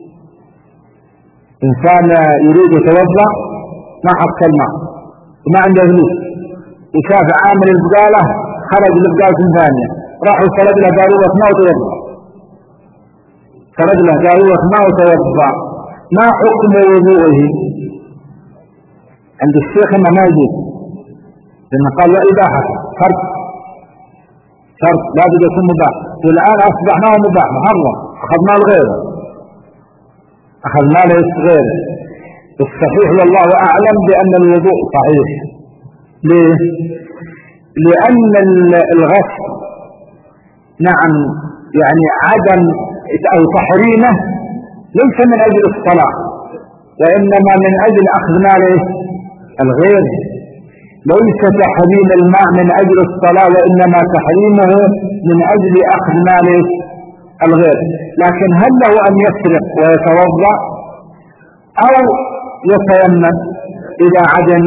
إنسان يريد يتوضأ ما حط الماء وما عنده فلوس وشاف عامل البقالة خرج البقالة ثانية، راح وصلت له قارورة ماء وتوضأ، خرج له قارورة ماء وتوضأ، ما حكم وضوءه؟ عند الشيخ انه ما يجوز، لأنه قال لا إباحة، شرط شرط لابد يكون مباح، والآن أصبح ما هو مباح، محرم، أخذ مال غيره، أخذ مال غيره. الصحيح والله أعلم بأن الوضوء صحيح. ليه؟ لأن الغسل نعم يعني عدم أو تحريمه ليس من أجل الصلاة، وإنما من أجل أخذ ماله الغير. ليس تحريم الماء من أجل الصلاة، وإنما تحريمه من أجل أخذ ماله الغير. لكن هل له أن يسرق ويتوضأ أو يتيمم إذا عدم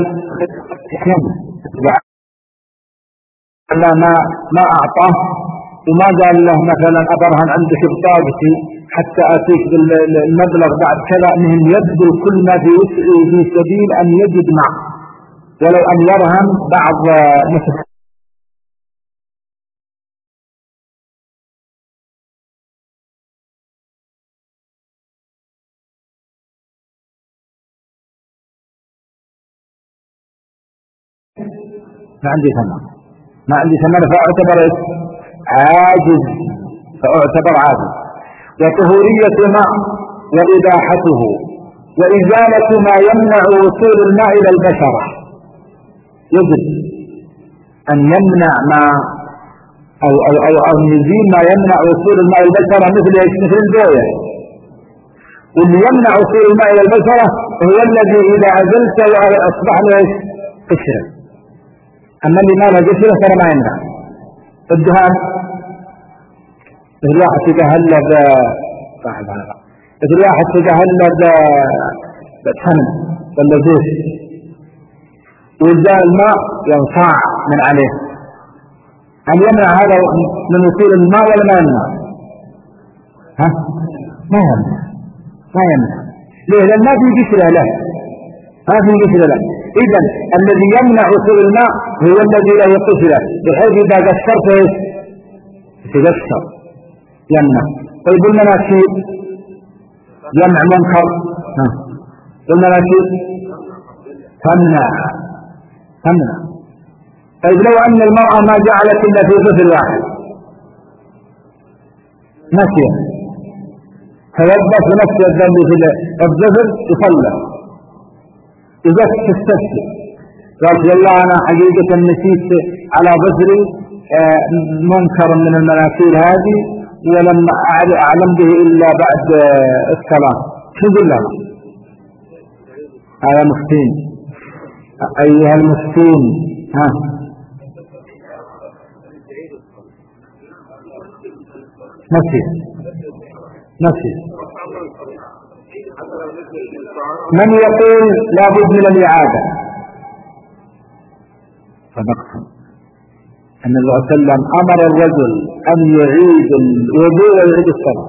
لا ما ما أعطاه وما قال له مثلا أبرهن عندك بطاقتي حتى أتيك بالمبلغ بعد كذا، أنهم يبذل كل ما في وسعه في سبيل أن يجد معه ولو أن يرهم بعض مثل ما عندي ثمن، ما عندي ثمن فأعتبر عاجز، فأعتبر عاجز. وطهورية ماء وإباحته وإزالة ما يمنع وصول الماء إلى البشرة، يجب أن يمنع ما أو أو أو, أو يزيل ما يمنع وصول الماء إلى البشرة، مثل ايش؟ مثل البوية. واللي يمنع وصول الماء إلى البشرة هو الذي إذا أزلت أصبح له قشرة، أما اللي ما له قشرة ترى ما يمنع. الدهان مثل واحد تجهل صاحب هذا، مثل واحد تجهل بتحمل ولا زيت وإزاء الماء ينصاع من عليه هل يمنع هذا من وصول الماء ولا ما يمنع؟ ها؟ ما يمنع ما يمنع ليه؟ لأن ما في قشرة له ما في قشرة له. إذن الذي يمنع وصول الماء هو الذي له قشرة، بحيث إذا قشرت ايش؟ تقشر يمنع. طيب المناكير يمنع منكر، ها والمناكير تمنع تمنع. طيب لو أن المرأة ما جعلت إلا في طفل واحد نسيت توضأ ونسي الذنب في الظفر يصلى إذا تستسلم قالت والله أنا حقيقة نسيت على ظفري منكر من المناكير هذه ولم أعلم به إلا بعد الصلاة، شو يقول لها؟ هذا مسكين أيها المسكين، ها نسي نسي. من يقول لا بد من الإعادة؟ فنقسم أن الله صلى الله عليه وسلم أمر الرجل أن يعيد الوضوء ويعيد الصلاة،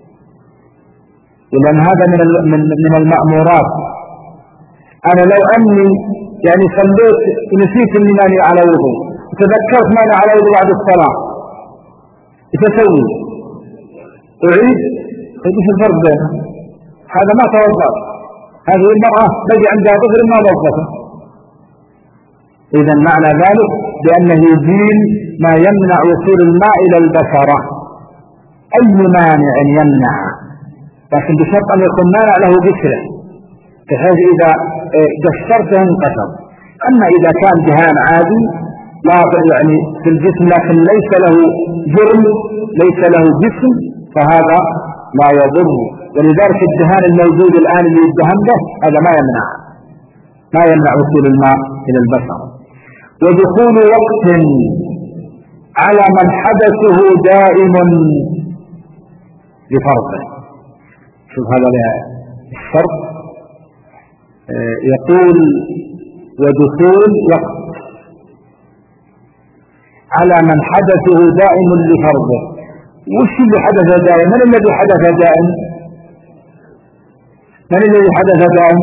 لأن هذا من من من المأمورات. أنا لو أني يعني صليت ونسيت أني ماني على وضوء وتذكرت ماني على وضوء بعد الصلاة، إيش أسوي؟ أعيد؟ إيش الفرق بينها؟ هذا ما توضأ، هذه المرأة بقي عندها طفل ما وضأته. إذا معنى ذلك بأنه يزيل ما يمنع وصول الماء إلى البشرة. أي مانع يمنع، لكن بشرط أن يكون مانع له قشرة بحيث إذا قشرته انقشر. أما إذا كان دهان عادي لا يعني في الجسم لكن ليس له جرم ليس له جسم فهذا لا يضر. ولذلك الدهان الموجود الآن اللي يدهن به هذا ما يمنع ما يمنع وصول الماء إلى البشر. ودخول وقت على من حدثه دائم لفرضه. شوف هذا الشرط يقول ودخول وقت على من حدثه دائم لفرضه. وش اللي حدث دائم؟ من الذي حدث دائم؟ من الذي حدث دائم؟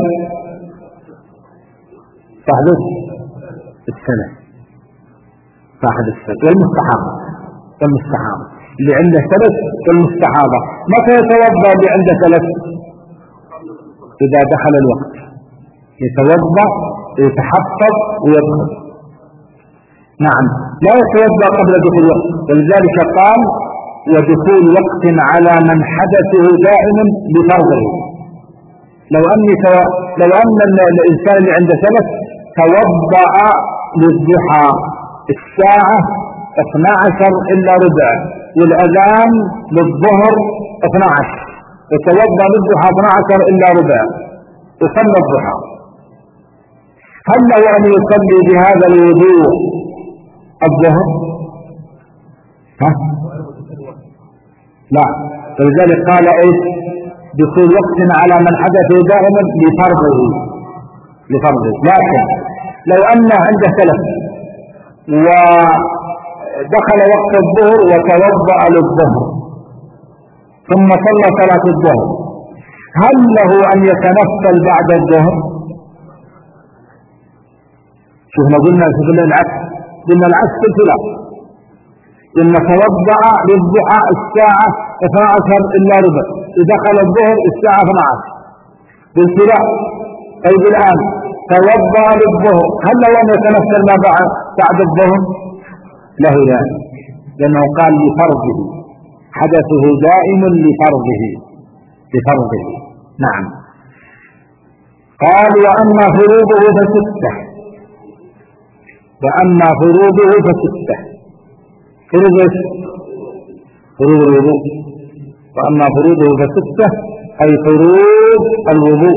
صاحب السنة صاحب السنة والمستحاضة والمستحاضة اللي عنده ثلاث والمستحاضة. متى يتوضأ اللي عنده ثلاث؟ إذا دخل الوقت يتوضأ ويتحفظ ويدخل. نعم لا يتوضأ قبل دخول الوقت. ولذلك قال ودخول وقت على من حدثه دائم بفرضه. لو أني تو... لو أن الإنسان اللي عنده ثلاث توضأ للضحى الساعة اثنا عشر إلا ربع والأذان للظهر اثنا عشر وتوضأ للضحى اثنا عشر إلا ربع وصلى الضحى، هل له أن يصلي بهذا الوضوء الظهر؟ ها؟ لا. فلذلك قال ايش؟ دخول وقت على من حدث دائما لفرضه لفرضه. لكن لو أنه عنده ثلاث ودخل وقت الظهر وتوضأ للظهر ثم صلى صلاة الظهر، هل له أن يتنفل بعد الظهر؟ شوف ما قلنا شوف العكس، قلنا العكس في الخلاف. إن توضأ للضحى الساعة اثنا عشر إلا ربع ودخل الظهر الساعة اثنا عشر بالخلاف. طيب الآن توضأ للظهر هل له أن يتنفل ما بعد بعد الظهر؟ له لا، لأنه قال لفرضه حدثه دائم لفرضه لفرضه. نعم. قال وأما فروضه فستة وأما فروضه فستة. فروض ايش؟ فروض الوضوء. وأما فروضه فستة أي فروض الوضوء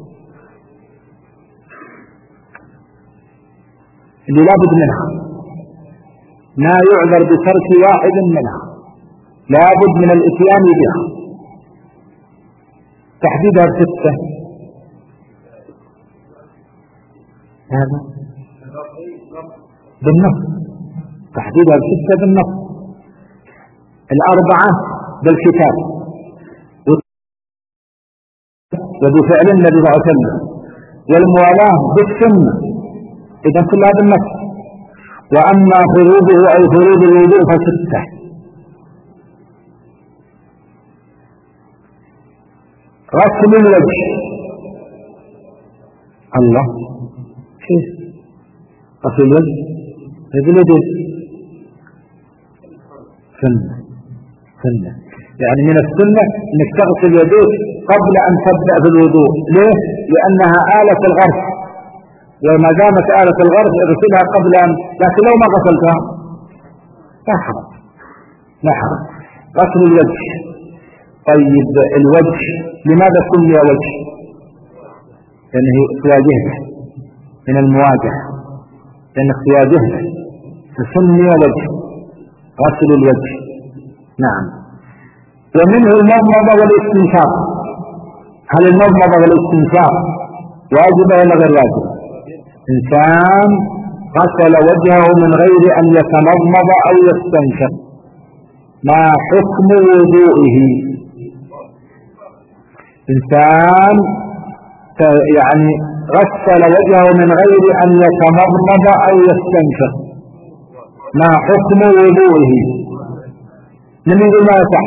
اللي لا بد منها، ما يعذر بترك واحد منها، لا بد من الاتيان بها. تحديدها بستة هذا بالنص تحديدها بستة بالنص، الأربعة بالكتاب وبفعل النبي صلى الله عليه وسلم، والموالاة بالسنة، إذا كلها بالنص. وأما فروضه أو فروض الوضوء فستة. غسل الوجه، الله كيف غسل الوجه؟ يقول له سنة سنة، يعني من السنة انك تغسل يديك قبل ان تبدأ بالوضوء. ليه؟ لانها آلة الغرس، وما دامت آلة الغرس اغسلها قبل ان، لكن لو ما غسلتها لا حرج لا حرج. غسل الوجه. طيب الوجه لماذا سمي وجه؟ لانه تواجهه من المواجهة، لانك تواجهه فسمي وجه، غسل الوجه. نعم. ومنه المضمضة والاستنشاق. هل المضمضة والاستنشاق واجبة ولا غير واجبة؟ إنسان غسل وجهه من غير أن يتمضمض أو يستنشق، ما حكم وضوئه؟ إنسان يعني غسل وجهه من غير أن يتمضمض أو يستنشق، ما حكم وضوئه؟ من يقول ما يصح؟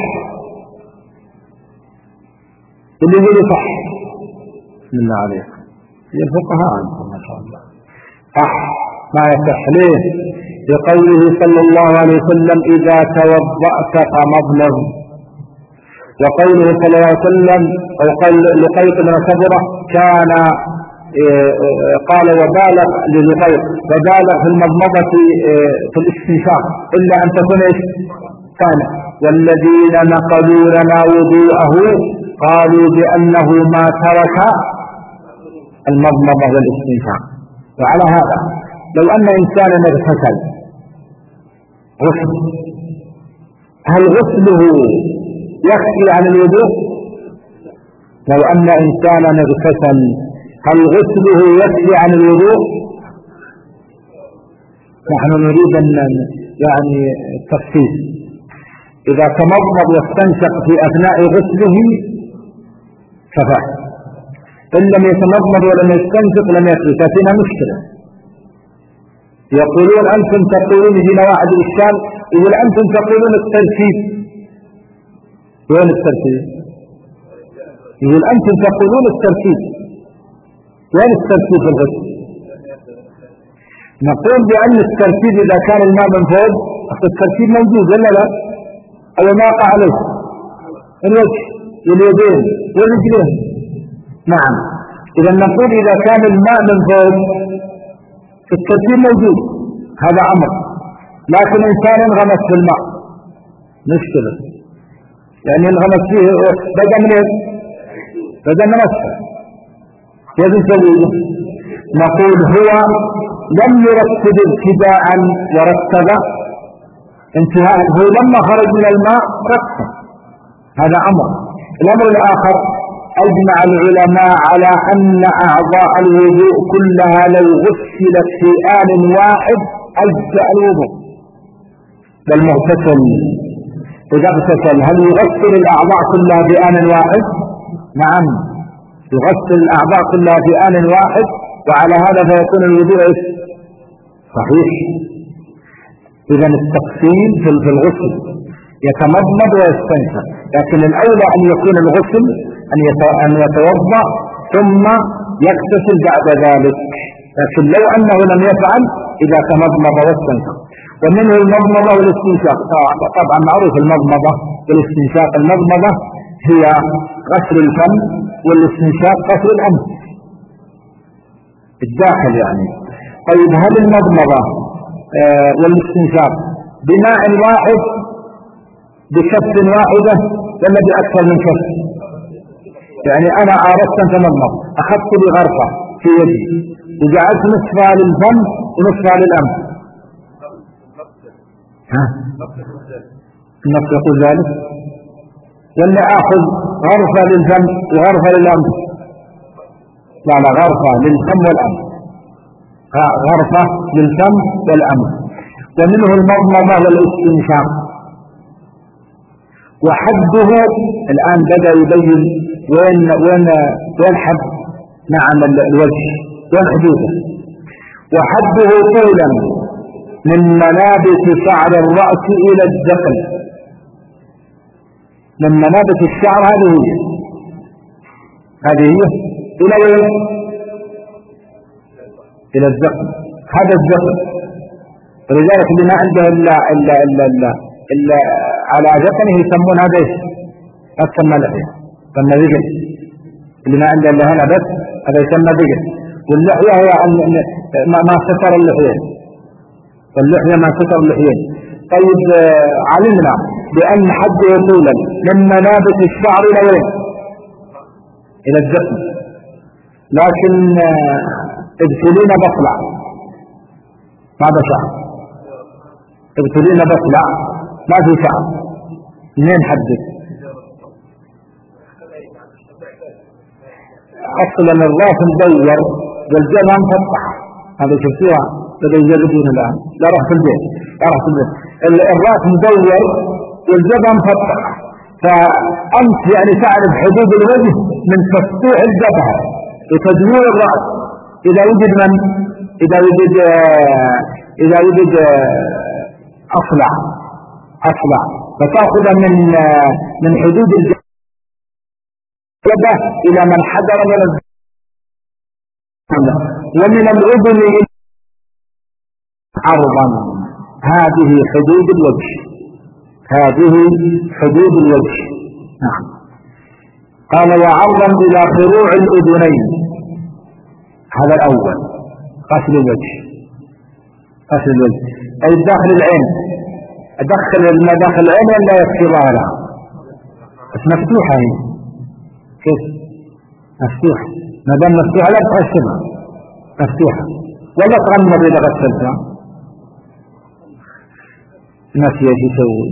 اللي يقول صح. بسم الله عليك، هي الفقهاء عندهم ما شاء الله. صح ما يصح. ليه؟ لقوله صلى الله عليه وسلم إذا توضأت فمضمض، وقوله صلى الله عليه وسلم أو قال لقيط بن صبرة كان قال وبالغ للقيط وبالغ في المضمضة في الاستنشاق إلا أن تكون إيش؟ كان والذين نقلوا لنا وضوءه قالوا بأنه ما ترك المضمضة والاستنشاق. وعلى هذا لو أن إنسانا اغتسل غسل، هل غسله يكفي عن الوضوء؟ لو أن إنسانا اغتسل هل غسله يكفي عن الوضوء؟ نحن نريد أن يعني التفصيل. إذا تمضمض واستنشق في أثناء غسله كفى، إن لم يتمضمض ولم يستنشق لم يكفي. فينا مشكلة. يقولون أنتم تقولون هنا واحد الإشكال، يقول أنتم تقولون الترتيب. وين الترتيب؟ يقول أنتم تقولون الترتيب، وين الترتيب في الغسل؟ نقول بأن الترتيب إذا كان الماء من فوق الترتيب موجود ولا لا؟ أو ما وقع عليه الوجه واليدين والرجلين. نعم. إذا نقول إذا كان الماء من فوق الترتيب موجود، هذا أمر. لكن إنسان انغمس في الماء مشكلة، يعني انغمس فيه بدأ من ايه؟ بدأ من أسفل، يجب تسويه. نقول هو لم يرتب ابتداء ورتب انتهاء، هو لما خرج من الماء رتب، هذا أمر. الأمر الآخر أجمع العلماء على أن أعضاء الوضوء كلها لو غسلت في آن واحد أجزأ الوضوء. فالمغتسل إذا اغتسل هل يغسل الأعضاء كلها في آن واحد؟ نعم، يغسل الأعضاء كلها في آن واحد، وعلى هذا فيكون الوضوء صحيح. إذا التقسيم في الغسل يتمضمض ويستنشق، لكن الأولى أن يكون الغسل أن يتوضأ ثم يغتسل بعد ذلك. لكن لو أنه لم يفعل إذا تمضمض واستنشق. ومنه المضمضة والاستنشاق. طبعا معروف المضمضة والاستنشاق. المضمضة هي غسل الفم، والاستنشاق غسل الأنف الداخل يعني. طيب هل المضمضة آه والاستنشاق بماء واحد بكف واحدة ولا بأكثر من كف؟ يعني أنا أردت أن تمضمض، أخذت لي غرفة في يدي وجعلت نصفها للفم ونصفها للأنف. ها؟ النص يقول ذلك؟ ولا أخذ غرفة للفم وغرفة للأنف؟ لا لا، غرفة للفم والأنف، غرفة للفم والأنف. ومنه المضمضة والاستنشاق. وحده الآن بدأ يبين وين وين وين حد نعم الوجه وين حدوده. وحده طولا من منابت شعر الرأس إلى الذقن. من منابت الشعر هذه هي هذه هي إلى وين؟ إلى الذقن. هذا الذقن. ولذلك اللي ما عنده إلا إلا إلا إلا, إلا على ذقنه يسمون هذا إيش؟ يسمى لحية. يسمى ذقن. اللي ما عنده إلا هنا بس هذا يسمى ذقن. واللحية هي ما ما ستر اللحيين. واللحية ما ستر اللحيين. طيب علمنا بأن حده طولا من منابت الشعر إلى وين؟ إلى الذقن. لكن ابتلينا بطلع هذا شعر. ابتلينا بطلع ما في شعر. منين حدد؟ أصلا الراس مدور والجبهة مفتحة. هذا شفتوها بدأ يجربون الآن. لا رحت البيت لا رحت البيت. الراس مدور والجبهة مفتحة. فأنت يعني تعرف حدود الوجه من تفتيح الجبهة وتدوير الرأس. إذا وجد من إذا وجد إذا وجد أصلع أصلع فتأخذ من من حدود الجبهة إلى من حضر من الجبهة ومن الأذن عرضا. هذه حدود الوجه. هذه حدود الوجه. نعم. قال وعرضا إلى فروع الأذنين. هذا الأول غسل الوجه. غسل الوجه أي داخل العين. أدخل ما داخل العين لا يكفي ظاهرها بس مفتوحة هي. كيف مفتوحة؟ ما دام مفتوحة لا تغسلها. مفتوحة ولا تغمض إذا غسلتها. الناس ايش يسوي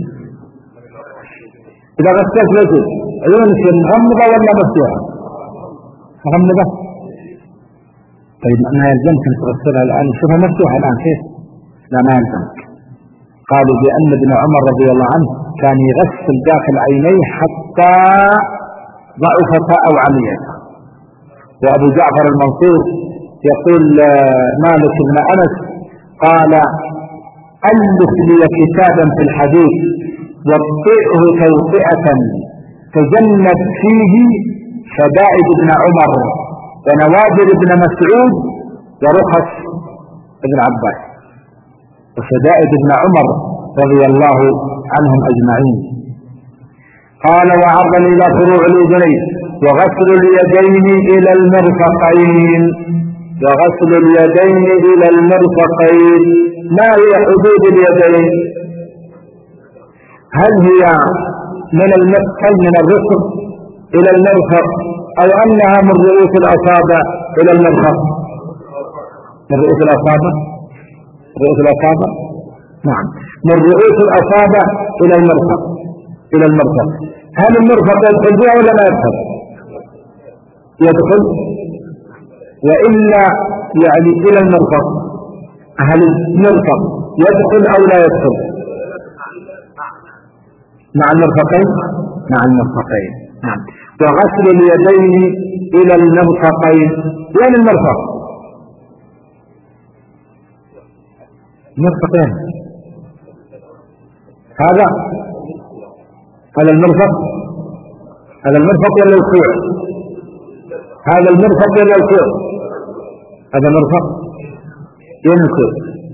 إذا غسلت وجه عيون يصير مغمضة ولا مفتوحة؟ مغمضة. طيب ما يلزمك أن تغسلها الآن. شوفها مفتوحة الآن كيف؟ لا ما يلزمك. قالوا بأن ابن عمر رضي الله عنه كان يغسل داخل عينيه حتى ضعفتا أو عميتا. وأبو جعفر المنصور يقول مالك بن أنس قال ألف لي كتابا في الحديث وطئه توطئة تجنب فيه شدائد ابن عمر ونوادر ابن مسعود ورخص ابن عباس وشدائد ابن عمر رضي الله عنهم أجمعين. قال وعرضا إلى فروع الأذنين وغسل اليدين إلى المرفقين. وغسل اليدين إلى المرفقين. ما هي حدود اليدين؟ هل هي من المدخل من الرفق إلى المرفق أو أنها من رؤوس الأصابع إلى المرفق؟ من رؤوس الأصابع. رؤوس الأصابع نعم من رؤوس الأصابع إلى المرفق. إلى المرفق. هل المرفق يدخل بها ولا لا يدخل؟ يدخل. وإلا يعني إلى المرفق. هل المرفق يدخل أو لا يدخل؟ مع المرفقين. مع المرفقين نعم. وغسل اليدين إلى المرفقين. وين المرفق؟ مرفقين. هذا هذا المرفق. هذا المرفق ولا الكوع؟ هذا المرفق ولا الكوع؟ هذا مرفق. وين الكوع؟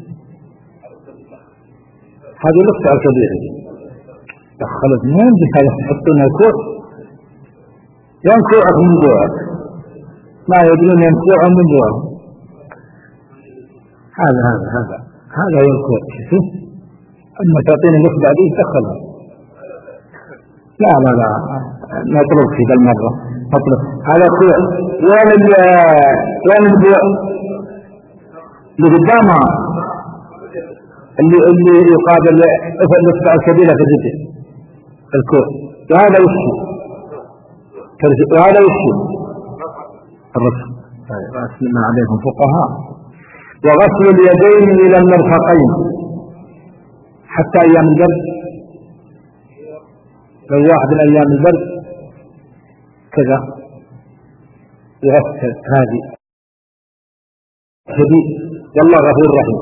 هذه نقطة كبيرة. دخلت مين بهذا تحطون الكوع؟ ينكوعك من جوعك ما يدرون ينكوعه من جوعه. هذا هذا هذا هذا ينكوع. شوف أما تعطيني نقطة بعدين تدخلها. لا لا لا نطلب في ذا المرة نطلب. هذا كوع. وين ال وين الجوع؟ اللي قدامها اللي اللي يقابل النقطة الكبيرة في الرجل الكوع. وهذا وشه وهذا وشه الرفق. غسل ما عليكم فقهاء. وغسل اليدين إلى المرفقين. حتى أيام البرد، لو واحد من أيام البرد كذا يغسل هذه هدي. والله غفور رحيم.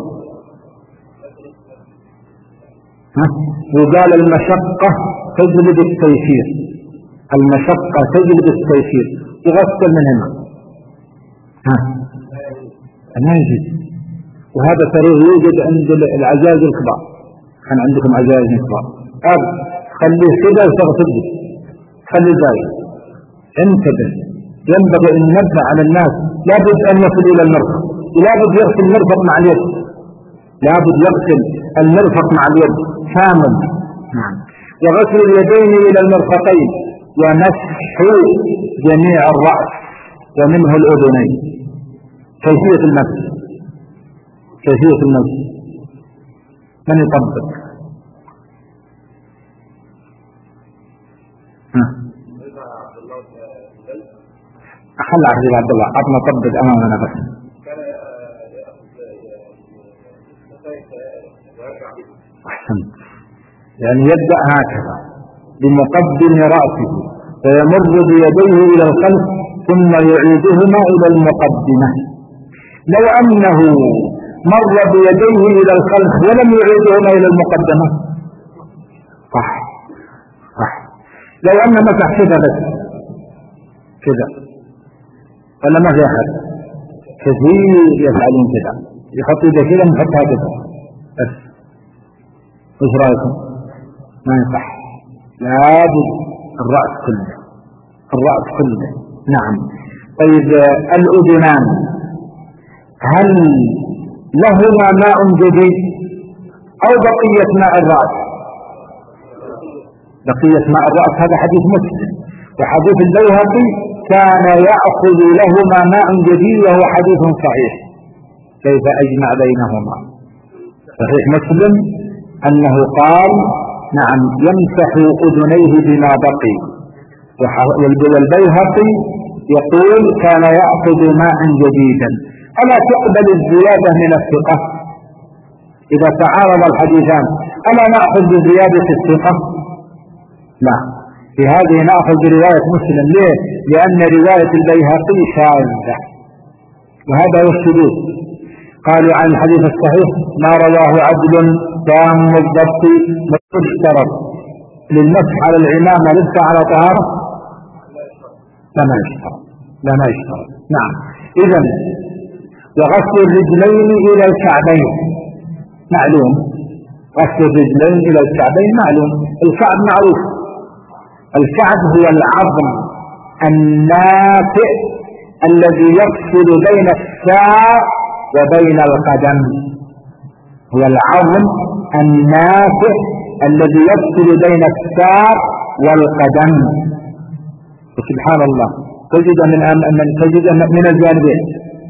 ها؟ وقال المشقة تجلب التيسير، المشقة تجلب التيسير، يغسل من هنا. ها لا يجوز. وهذا ترى يوجد عند العجائز الكبار، كان عندكم عجائز كبار، أب خليه كذا وتغسل، خلي ذلك. انتبه، ينبغي أن ننبه على الناس، لابد أن يصل إلى المرفق، لابد يغسل المرفق مع اليد، لابد يغسل المرفق مع اليد كامل. نعم. وغسل اليدين إلى المرفقين، ومسح جميع الرأس ومنه الأذنين. كيفية المسح، كيفية المسح من يطبق؟ أخلى عبد عبد الله أطلع طبق أمامنا بس. أحسن. يعني يبدأ هكذا بمقدم رأسه فيمر بيديه إلى الخلف ثم يعيدهما إلى المقدمة. لو أنه مر بيديه إلى الخلف ولم يعيدهما إلى المقدمة صح صح. لو أن مسح كذا بس كذا، ولا ما في أحد كثير يفعلون كذا، يحط يده كذا نحطها كذا بس. ايش رايكم؟ ما يصح، لابد الرأس كله، الرأس كله. نعم. طيب الأذنان هل لهما ماء جديد أو بقية ماء الرأس؟ بقية ماء الرأس. هذا حديث مسلم، وحديث البيهقي كان يأخذ لهما ماء جديد وهو حديث صحيح. كيف أجمع بينهما؟ صحيح مسلم أنه قال نعم يمسح أذنيه بما بقي، والبيهقي يقول كان يأخذ ماء جديدا. ألا تقبل الزيادة من الثقة؟ إذا تعارض الحديثان ألا نأخذ بزيادة الثقة؟ لا، في هذه نأخذ برواية مسلم. ليه؟ لأن رواية البيهقي شاذة، وهذا هو الشذوذ. قالوا عن الحديث الصحيح ما رواه عدل تام الضبط مشترط للمسح على العمامة ليس على طهارة، لا ما يشترط، لا ما يشترط. نعم. إذن وغسل الرجلين إلى الكعبين معلوم، غسل الرجلين إلى الكعبين معلوم. الكعب معروف، الكعب هو العظم النافع الذي يفصل بين الساق وبين القدم، هو العظم النافع الذي يفصل بين الساق والقدم. وسبحان الله تجد من من تجد من الجانبين،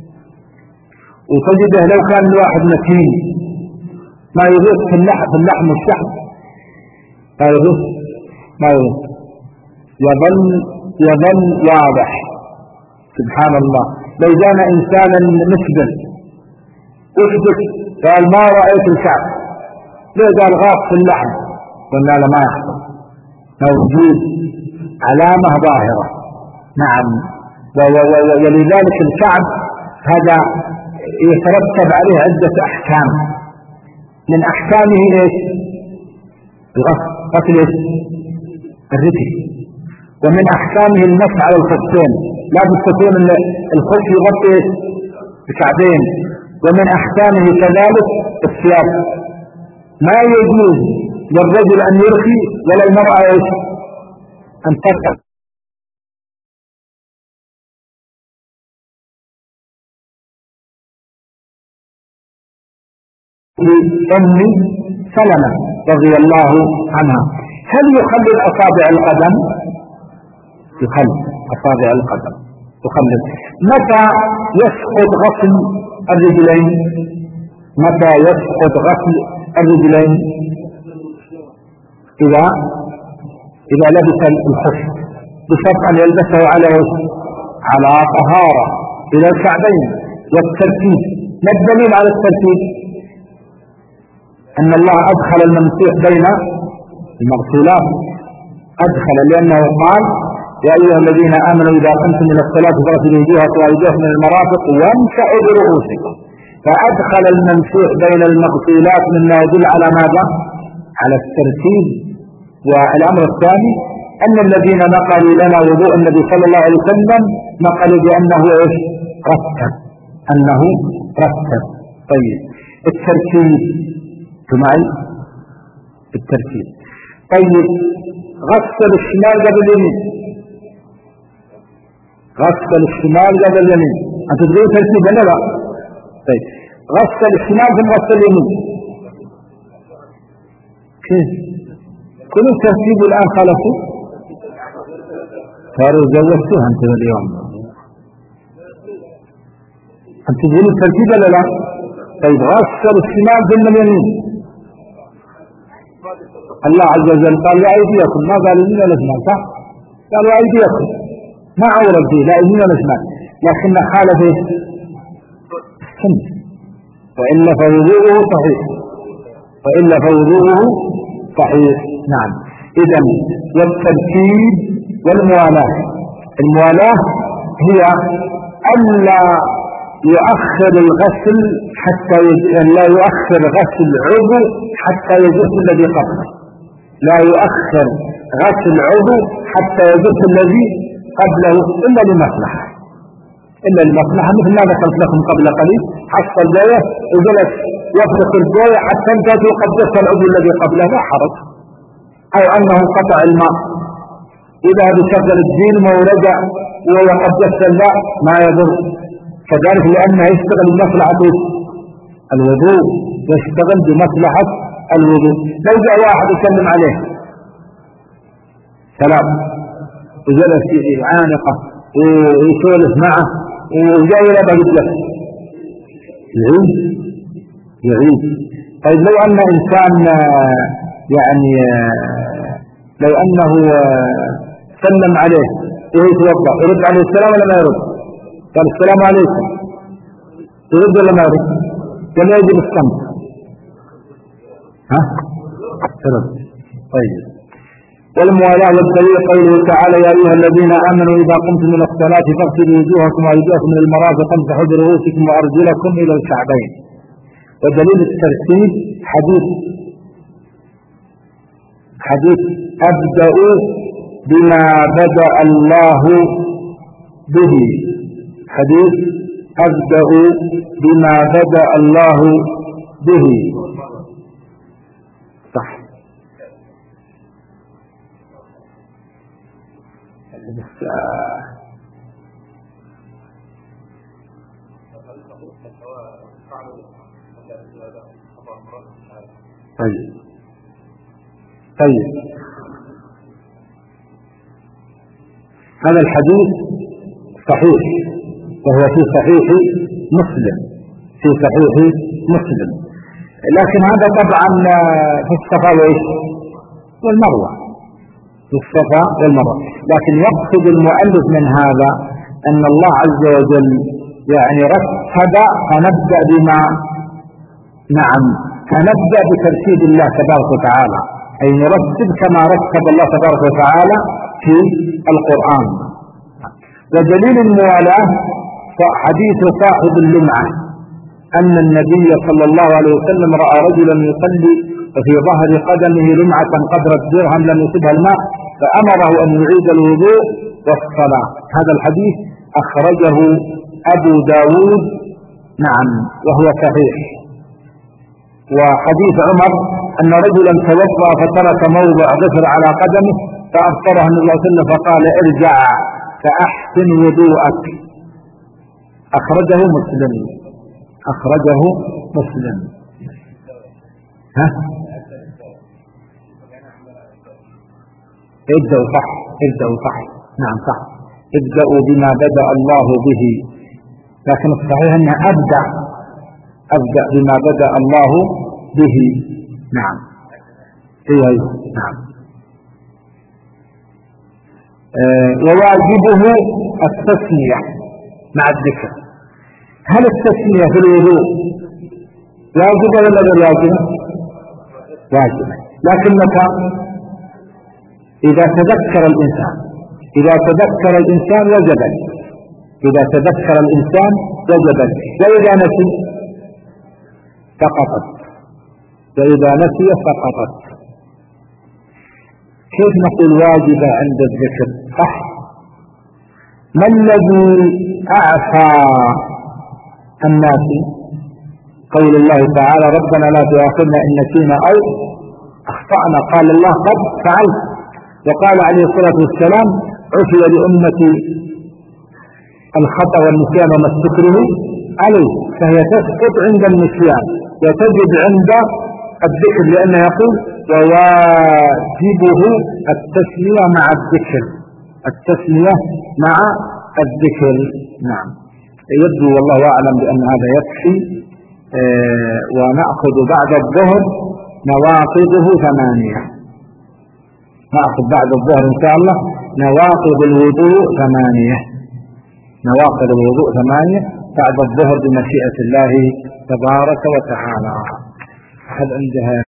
وتجده لو كان الواحد متين ما يغوص في اللحم في اللحم والشحم، ما يغوص ما يغوص يظل يظل واضح. سبحان الله. لو جانا إنسانا مسبل اثبت قال ما رأيت الكعب، ليه؟ قال غاص في اللحم، قلنا له ما يحصل، موجود علامة ظاهرة. نعم. ولذلك الكعب هذا يترتب عليه عدة أحكام، من أحكامه إيش؟ الغسل، غسل إيش؟ الرجل. ومن أحكامه المسح على الخفين، لا بد تكون الخف يغطي الكعبين. ومن أحكامه كذلك الثياب، ما يجوز للرجل أن يرخي ولا المرأة إيش؟ أن تركب. أم سلمة رضي الله عنها هل يخلل أصابع القدم؟ يخلل أصابع القدم، يخلل. متى يسقط غسل الرجلين؟ متى يسقط غسل الرجلين؟ إذا إذا لبس الخف بشرط أن يلبسه على على طهارة إلى الكعبين. والترتيب، ما الدليل على الترتيب؟ أن الله أدخل الممسوح بين المغسولات، أدخل لأنه قال يا أيها الذين آمنوا إذا قمتم إلى الصلاة فاغسلوا وجوهكم وأيديكم من المرافق وامسحوا برؤوسكم، فأدخل الممسوح بين المغسولات مما يدل على ماذا؟ على الترتيب. والأمر الثاني أن الذين نقلوا لنا وضوء النبي صلى الله عليه وسلم نقلوا بأنه إيش؟ رتب، أنه رتب. طيب الترتيب معي؟ الترتيب. طيب غسل الشمال قبل اليمين، غسل الشمال قبل اليمين، أنت تقول ترتيب ولا لا؟ طيب غسل الشمال ثم غسل اليمين، كيف؟ كل الترتيب الآن خلصوا، صاروا زوجتوها أنت اليوم، أنت تقول الترتيب ولا لا؟ طيب غسل الشمال ثم اليمين، الله عز وجل قال يا أيديكم، ما قال يمين ولا شمال، صح؟ قال يا أيديكم، ما أورد فيه لا يمين ولا شمال، لكن خالف ايش؟ السنة، وإلا فوضوءه صحيح، وإلا فوضوءه صحيح. نعم. إذن والترتيب والموالاة، الموالاة هي ألا يؤخر الغسل حتى يج... لا يؤخر غسل عضو حتى يجف الذي قبله، لا يؤخر غسل عضو حتى يجف الذي قبله إلا لمصلحة، إلا لمصلحة، مثل ما ذكرت لكم قبل قليل، حصل البوية وجلس يفرق البوية حتى انتهت وقدس العضو الذي قبله لا حرج، أو أنه قطع الماء إذا بشغل الدين ورجع ويقدس الماء ما يضر، كذلك لأنه يشتغل بمصلحة الوضوء، يشتغل بمصلحة الوضوء. لو جاء واحد يسلم عليه سلام وجلس عانقه ويسولف معه وجاء إلى بعد له يعيد يعيد. طيب لو أن إنسان يعني لو أنه سلم عليه وهو يتوضأ يرد عليه السلام ولا ما يرد؟ قال السلام عليكم، يرد ولا ما يرد؟ ولا يجب الصمت؟ ها؟ يرد. طيب والموالاة والدليل قوله تعالى يا أيها الذين آمنوا إذا قمتم إلى الصلاة فاغسلوا وجوهكم وأيديكم من المرافق وامسحوا برؤوسكم وأرجلكم إلى الكعبين. ودليل الترتيب حديث حديث أبدأ بما بدأ الله به، حديث أبدأ بما بدأ الله به، صح. طيب طيب هذا الحديث صحيح، وهو في صحيح مسلم، في صحيح مسلم، لكن هذا طبعا في الصفا والمروة، في الصفا والمروة. لكن يقصد المؤلف من هذا أن الله عز وجل يعني رتب، فنبدأ بما نعم فنبدأ بترتيب الله تبارك وتعالى، أي نرتب كما رتب الله تبارك وتعالى في القرآن. ودليل الموالاة حديث صاحب اللمعة أن النبي صلى الله عليه وسلم رأى رجلا يصلي وفي ظهر قدمه لمعة قدر الدرهم لم يصبها الماء فأمره أن يعيد الوضوء والصلاة. هذا الحديث أخرجه أبو داود نعم وهو صحيح. وحديث عمر أن رجلا توضأ فترك موضع ظفر على قدمه فأبصره النبي صلى الله عليه وسلم فقال ارجع فأحسن وضوءك، أخرجه مسلم، أخرجه مسلم. ها ابدأوا صح، ابدأوا صح، نعم صح، ابدأوا بما بدأ الله به، لكن الصحيح أنه أبدأ أبدأ بما بدأ الله به. نعم إيه نعم. آه وواجبه التسمية مع الذكر. هل التسمية في الوضوء واجبة ولا غير واجبة؟ واجبة. لكن متى؟ إذا تذكر الإنسان إذا تذكر الإنسان وجبت إذا تذكر الإنسان وجبت وإذا نسي سقطت وإذا نسي سقطت. كيف نقول واجبة عند الذكر؟ صح. ما الذي أعفى الناس؟ قول الله تعالى ربنا لا تؤاخذنا إن نسينا أو أخطأنا. قال الله قد فعلت. وقال عليه الصلاة والسلام عفي لأمتي الخطأ والنسيان وما استكرهوا عليه. فهي تسقط عند النسيان وتجد عند الذكر، لأنه يقول وواجبه التسمية مع الذكر التسمية مع الذكر. نعم. يبدو والله أعلم بأن هذا يكفي. آه ونأخذ بعد الظهر نواقضه ثمانية. نأخذ بعد الظهر إن شاء الله نواقض الوضوء ثمانية نواقض الوضوء ثمانية بعد الظهر بمشيئة الله تبارك وتعالى. هل عندها